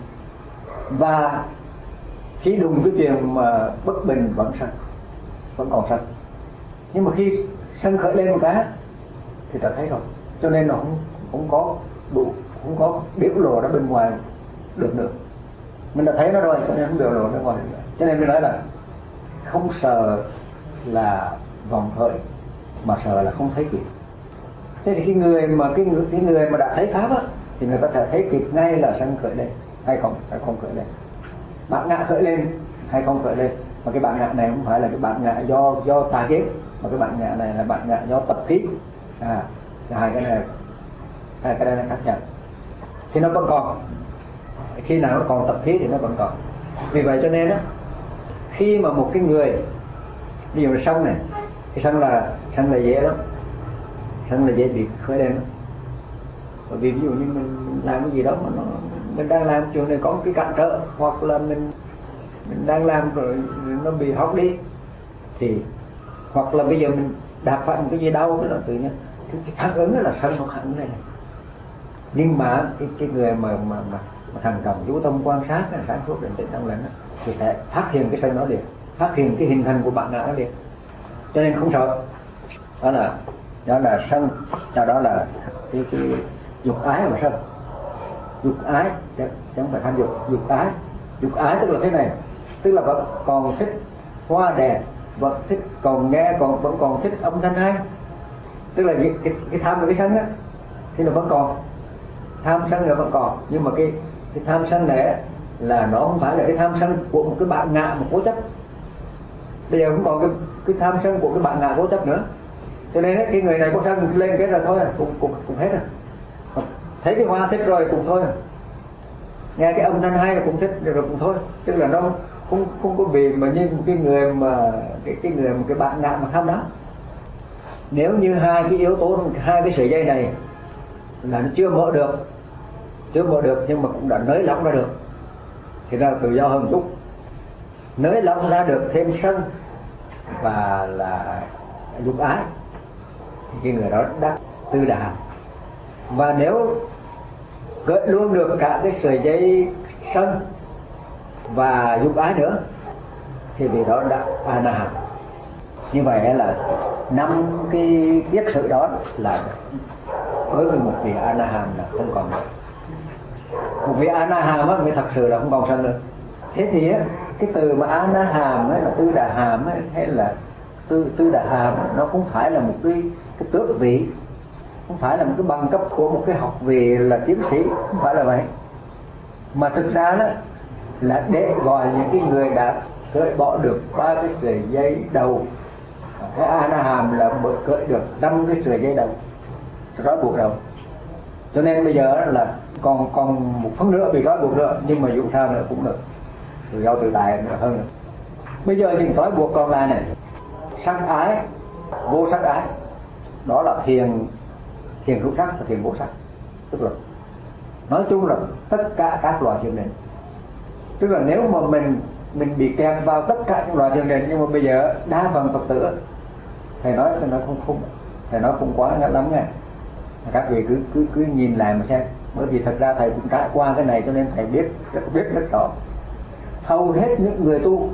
và khi đụng cái chuyện mà bất bình vẫn sân, vẫn còn sân. Nhưng mà khi sân khởi lên một cái thì ta thấy rồi, cho nên nó không không có đủ, không có biểu lộ ra bên ngoài được nữa. Mình đã thấy nó rồi cho nên không biểu lộ ra ngoài nữa. Cho nên mình nói là không sợ là vòng khởi, mà sợ là không thấy kịp. Thế thì cái người mà cái người, cái người mà đã thấy pháp á, thì người ta sẽ thấy kịp ngay là sân khởi lên hay không hay không khởi lên, bản ngã khởi lên hay không khởi lên. Mà cái bản ngã này không phải là cái bản ngã do do tà kiến, mà cái bản ngã này là bản ngã do tập khí. À, hai cái này hai cái này là khác nhau. Thì nó vẫn còn, khi nào nó còn tập khí thì nó vẫn còn. Vì vậy cho nên á, khi mà một cái người, ví dụ là sân này, thì sân là sân là dễ lắm, sân là dễ bị khởi lên lắm. Bởi vì ví dụ như mình làm cái gì đó mà nó, mình đang làm chuyện này có một cái cản trở, hoặc là mình mình đang làm rồi nó bị hóc đi, thì hoặc là bây giờ mình đạp phải một cái gì đau cái là tự nhiên cái, cái phản ứng đó là sân nó hẳn này. Nhưng mà cái cái người mà mà mà, mà thằng trọng chú tâm quan sát là sáng suốt định tĩnh trong lành thì sẽ phát hiện cái sân đó liền, phát hiện cái hình thành của bạn ngã đó liền, cho nên không sợ. Đó là đó là sân, đó, đó là cái, cái dục ái mà sân. Dục ái chứ không phải tham dục. Dục ái, dục ái tức là thế này, tức là vẫn còn thích hoa đẹp, vẫn thích còn nghe còn vẫn còn thích âm thanh hay, tức là cái, cái, cái tham và cái sân á thì nó vẫn còn, tham sân là vẫn còn. Nhưng mà cái cái tham sân này là nó không phải là cái tham sân của một cái bạn ngạ một cố chấp. Bây giờ không còn cái cái tham sân của cái bạn ngạ cố chấp nữa, cho nên cái người này có sân lên cái rồi thôi, cũng cũng cũng hết rồi. Thấy cái hoa thích rồi cũng thôi, nghe cái âm thanh hay là cũng thích rồi cũng thôi, tức là nó không không có bị mà như cái người mà cái cái người một cái bạn ngạ mà tham đó. Nếu như hai cái yếu tố, hai cái sợi dây này là nó chưa mở được, chưa mở được nhưng mà cũng đã nới lỏng ra được thì ra tự do hơn chút. Nới lỏng ra được thêm sân và là dục ái thì cái người đó đắc tư đà hàm. Và nếu gợi luôn được cả cái sợi dây sân và dục ái nữa thì vì đó đã a na hàm. Như vậy là năm cái tiết sự đó là đối với một vị a na hàm là không còn nữa. Một vị a na hàm á mới thật sự là không còn sân nữa. Thế thì á, cái từ mà a na hàm ấy là tư đà hàm ấy, hay là tư tư đà hàm ấy, nó không phải là một cái cái tước vị, không phải là một cái bằng cấp của một cái học vị là tiến sĩ, không phải là vậy. Mà thực ra đó là để gọi những cái người đã cởi bỏ được ba cái sợi dây đầu. Cái a na hàm là mới cởi được năm cái sợi dây đầu trói buộc đầu. Cho nên bây giờ là còn còn một phần nữa bị trói buộc nữa, nhưng mà dù sao nữa cũng được tự do tự tại nữa hơn nữa. Bây giờ những trói buộc còn lại này, sắc ái, vô sắc ái, đó là thiền thiền hữu sắc và thiền vô sắc. Tức là nói chung là tất cả các loại thiền định. Tức là nếu mà mình mình bị kẹt vào tất cả các loại thiền định, nhưng mà bây giờ đa phần Phật tử thầy nói thầy nói không không thầy nói không quá ngắn lắm nha. Các vị cứ cứ cứ nhìn lại mà xem, bởi vì thật ra thầy cũng trải qua cái này cho nên thầy biết rất biết rất rõ. Hầu hết những người tu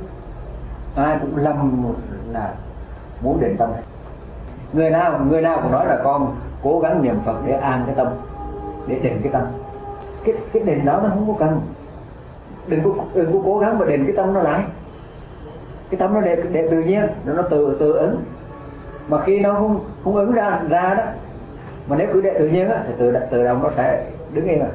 ai cũng lầm là muốn định tâm. Người nào người nào cũng nói là con cố gắng niệm Phật để an cái tâm, để định cái tâm. Cái cái định đó nó không có cần. Đừng có đừng có cố gắng mà định cái tâm nó lại. Cái tâm nó để để tự nhiên, nó tự tự ứng. Mà khi nó không không ứng ra ra đó, mà nếu cứ để tự nhiên á thì tự tự động nó sẽ đứng yên rồi.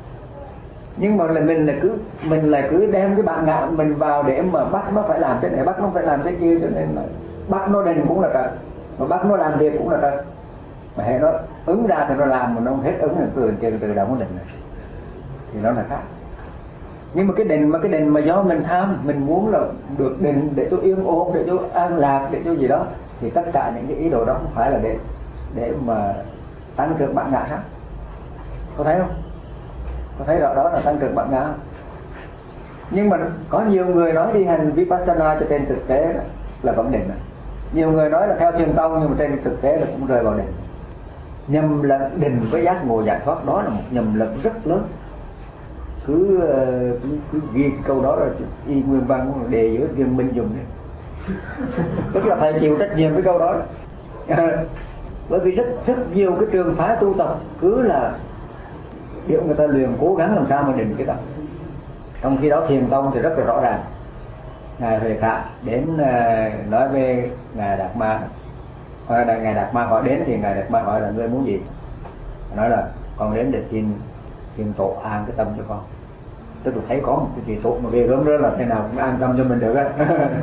Nhưng mà là mình là cứ mình là cứ đem cái bạn ngạ mình vào để mà bắt nó phải làm thế này, bắt nó phải làm thế kia, cho nên là bắt nó định cũng là trật, mà bắt nó làm việc cũng là trật. Mà hệ nó ứng ra thì nó làm, mà nó hết ứng thì tự tự tự động nó định này. Thì nó là khác. Nhưng mà cái định mà cái định mà do mình tham, mình muốn là được định để cho yên ổn, để cho an lạc, để cho gì đó, thì tất cả những cái ý đồ đó không phải là để để mà tăng trưởng bản ngã khác. Có thấy không? Có thấy rõ đó là tăng trưởng bản ngã không? Nhưng mà có nhiều người nói đi hành Vipassana cho trên thực tế là vẫn định. Nhiều người nói là theo thiền tông nhưng mà trên thực tế là cũng rơi vào định. Nhầm lẫn định với giác ngộ giải thoát, đó là một nhầm lẫn rất lớn. Cứ cứ, cứ ghi cái câu đó là y nguyên văn đề giữa riêng minh dùng đấy. Tức là thầy chịu trách nhiệm với câu đó. Bởi vì rất rất nhiều cái trường phái tu tập cứ là điệu người ta luyện cố gắng làm sao mà định cái tâm. Trong khi đó thiền tông thì rất là rõ ràng. Ngài Huệ Khả đến uh, nói với ngài Đạt Ma, uh, ngài Đạt Ma hỏi đến thì ngài Đạt Ma hỏi là ngươi muốn gì? Nói là con đến để xin xin tổ an cái tâm cho con. Tức là thấy có một cái gì tốt mà ghê gớm đó là thế nào cũng an tâm cho mình được á.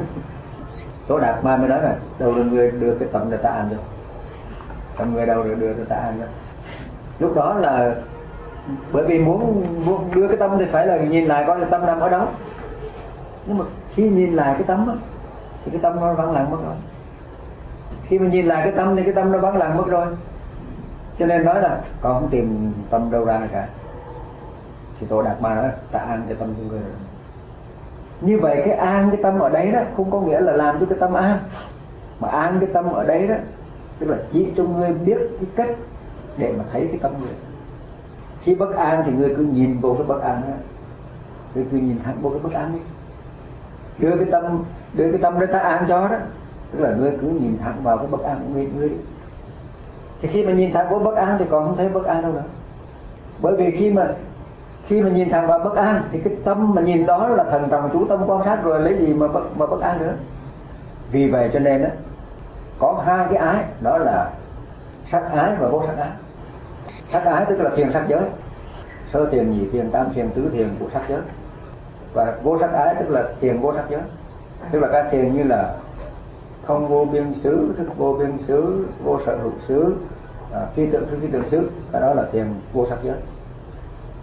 Tổ Đạt Ma mới nói là đâu là người đưa cái tâm để ta an được, tâm người đâu được đưa cho ta an được. Lúc đó là bởi vì muốn, muốn đưa cái tâm thì phải là nhìn lại coi tâm nằm ở đâu. Nhưng mà khi nhìn lại cái tâm á, thì cái tâm nó vắng lặng mất rồi. Khi mà nhìn lại cái tâm thì cái tâm nó vắng lặng mất rồi. Cho nên nói là con không tìm tâm đâu ra cả. Thì Tổ Đạt Ma nói ta an cái tâm của người rồi. Như vậy cái an cái tâm ở đấy đó không có nghĩa là làm cho cái tâm an, mà an cái tâm ở đấy đó tức là chỉ cho người biết cái cách để mà thấy cái tâm người. Khi bất an thì người cứ nhìn vô cái bất an đó, người cứ nhìn thẳng vô cái bất an đi, đưa cái tâm đưa cái tâm đến ta an cho đó, tức là người cứ nhìn thẳng vào cái bất an của người người đi. Thì khi mà nhìn thẳng vô bất an thì còn không thấy bất an đâu nữa. Bởi vì khi mà khi mà nhìn thẳng vào bất an thì cái tâm mà nhìn đó là thần trọng chú tâm quan sát rồi, lấy gì mà bất, mà bất an nữa. Vì vậy cho nên đó, có hai cái ái, đó là sắc ái và vô sắc ái. Sắc ái tức là thiền sắc giới, sơ thiền, nhị thiền, tam thiền, tứ thiền của sắc giới. Và vô sắc ái tức là thiền vô sắc giới, tức là các thiền như là không vô biên xứ, thức vô biên xứ, vô sở hữu xứ, à, phi tưởng thức phi tưởng xứ, cái đó là thiền vô sắc giới.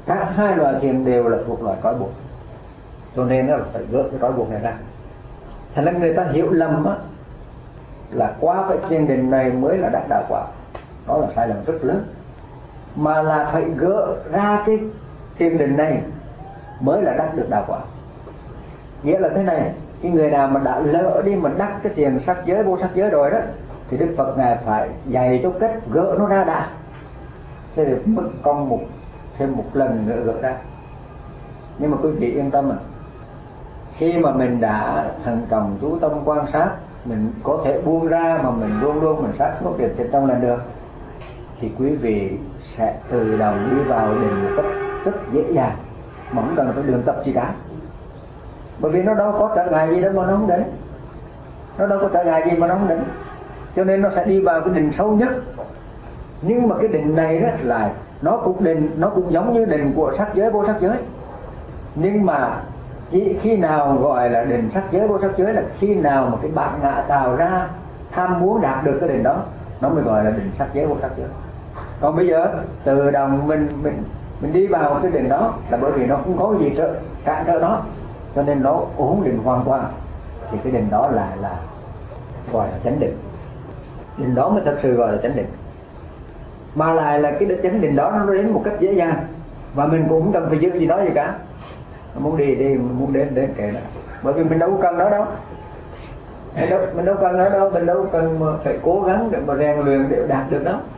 Cả hai loại thiền đều là thuộc loại trói buộc, cho nên nó phải gỡ cái trói buộc này ra. Thành ra người ta hiểu lầm á, là qua cái thiền định này mới là đắc đạo quả. Đó là sai lầm rất lớn. Mà là phải gỡ ra cái thiền định này mới là đắc được đạo quả. Nghĩa là thế này, cái người nào mà đã lỡ đi mà đắc cái thiền sắc giới vô sắc giới rồi đó, thì Đức Phật Ngài phải dạy cho cách gỡ nó ra đã. Thế thì mất công một thêm một lần nữa gỡ ra. Nhưng mà quý vị yên tâm à, khi mà mình đã thận trọng chú tâm quan sát, mình có thể buông ra mà mình luôn luôn mình sát suốt định trên trong là được, thì quý vị sẽ tự động đi vào định một cách rất dễ dàng, mà không cần phải luyện tập gì cả. Bởi vì nó đâu có trở ngại gì đâu mà nó không đến, nó đâu có trở ngại gì mà nó không đến, cho nên nó sẽ đi vào cái định sâu nhất. Nhưng mà cái định này đó là nó cũng định, nó cũng giống như định của sắc giới vô sắc giới, nhưng mà chỉ khi nào gọi là định sắc giới vô sắc giới là khi nào mà cái bản ngã tạo ra tham muốn đạt được cái định đó, nó mới gọi là định sắc giới vô sắc giới. Còn bây giờ tự động mình mình mình đi vào cái định đó là bởi vì nó không có gì trở cản trở nó, cho nên nó ổn định hoàn toàn, thì cái định đó là là gọi là chánh định. Định đó mới thật sự gọi là chánh định. Mà lại là cái chánh định đó nó đến một cách dễ dàng, và mình cũng không cần phải giữ gì đó gì cả. Muốn đi đi, muốn đến đến kệ đó, bởi vì mình đâu có cần nó đâu. Mình đâu, mình đâu cần nó đâu, mình đâu cần mà phải cố gắng để mà rèn luyện để đạt được đó.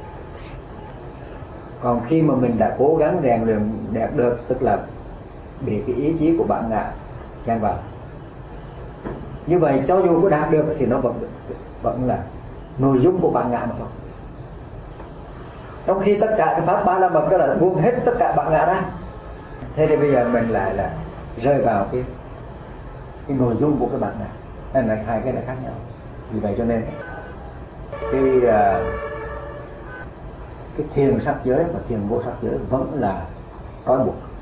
Còn khi mà mình đã cố gắng rèn luyện đạt được, tức là bị cái ý chí của bản ngã xen vào, như vậy cho dù có đạt được thì nó vẫn vẫn là nội dung của bản ngã mà thôi. Trong khi tất cả cái pháp ba la mật đó là buông hết tất cả bản ngã ra, thế thì bây giờ mình lại là rơi vào cái cái nội dung của cái bản ngã. Nên là hai cái này khác nhau. Vì vậy cho nên cái uh, cái thiền sắc giới và thiền vô sắc giới vẫn là trói buộc.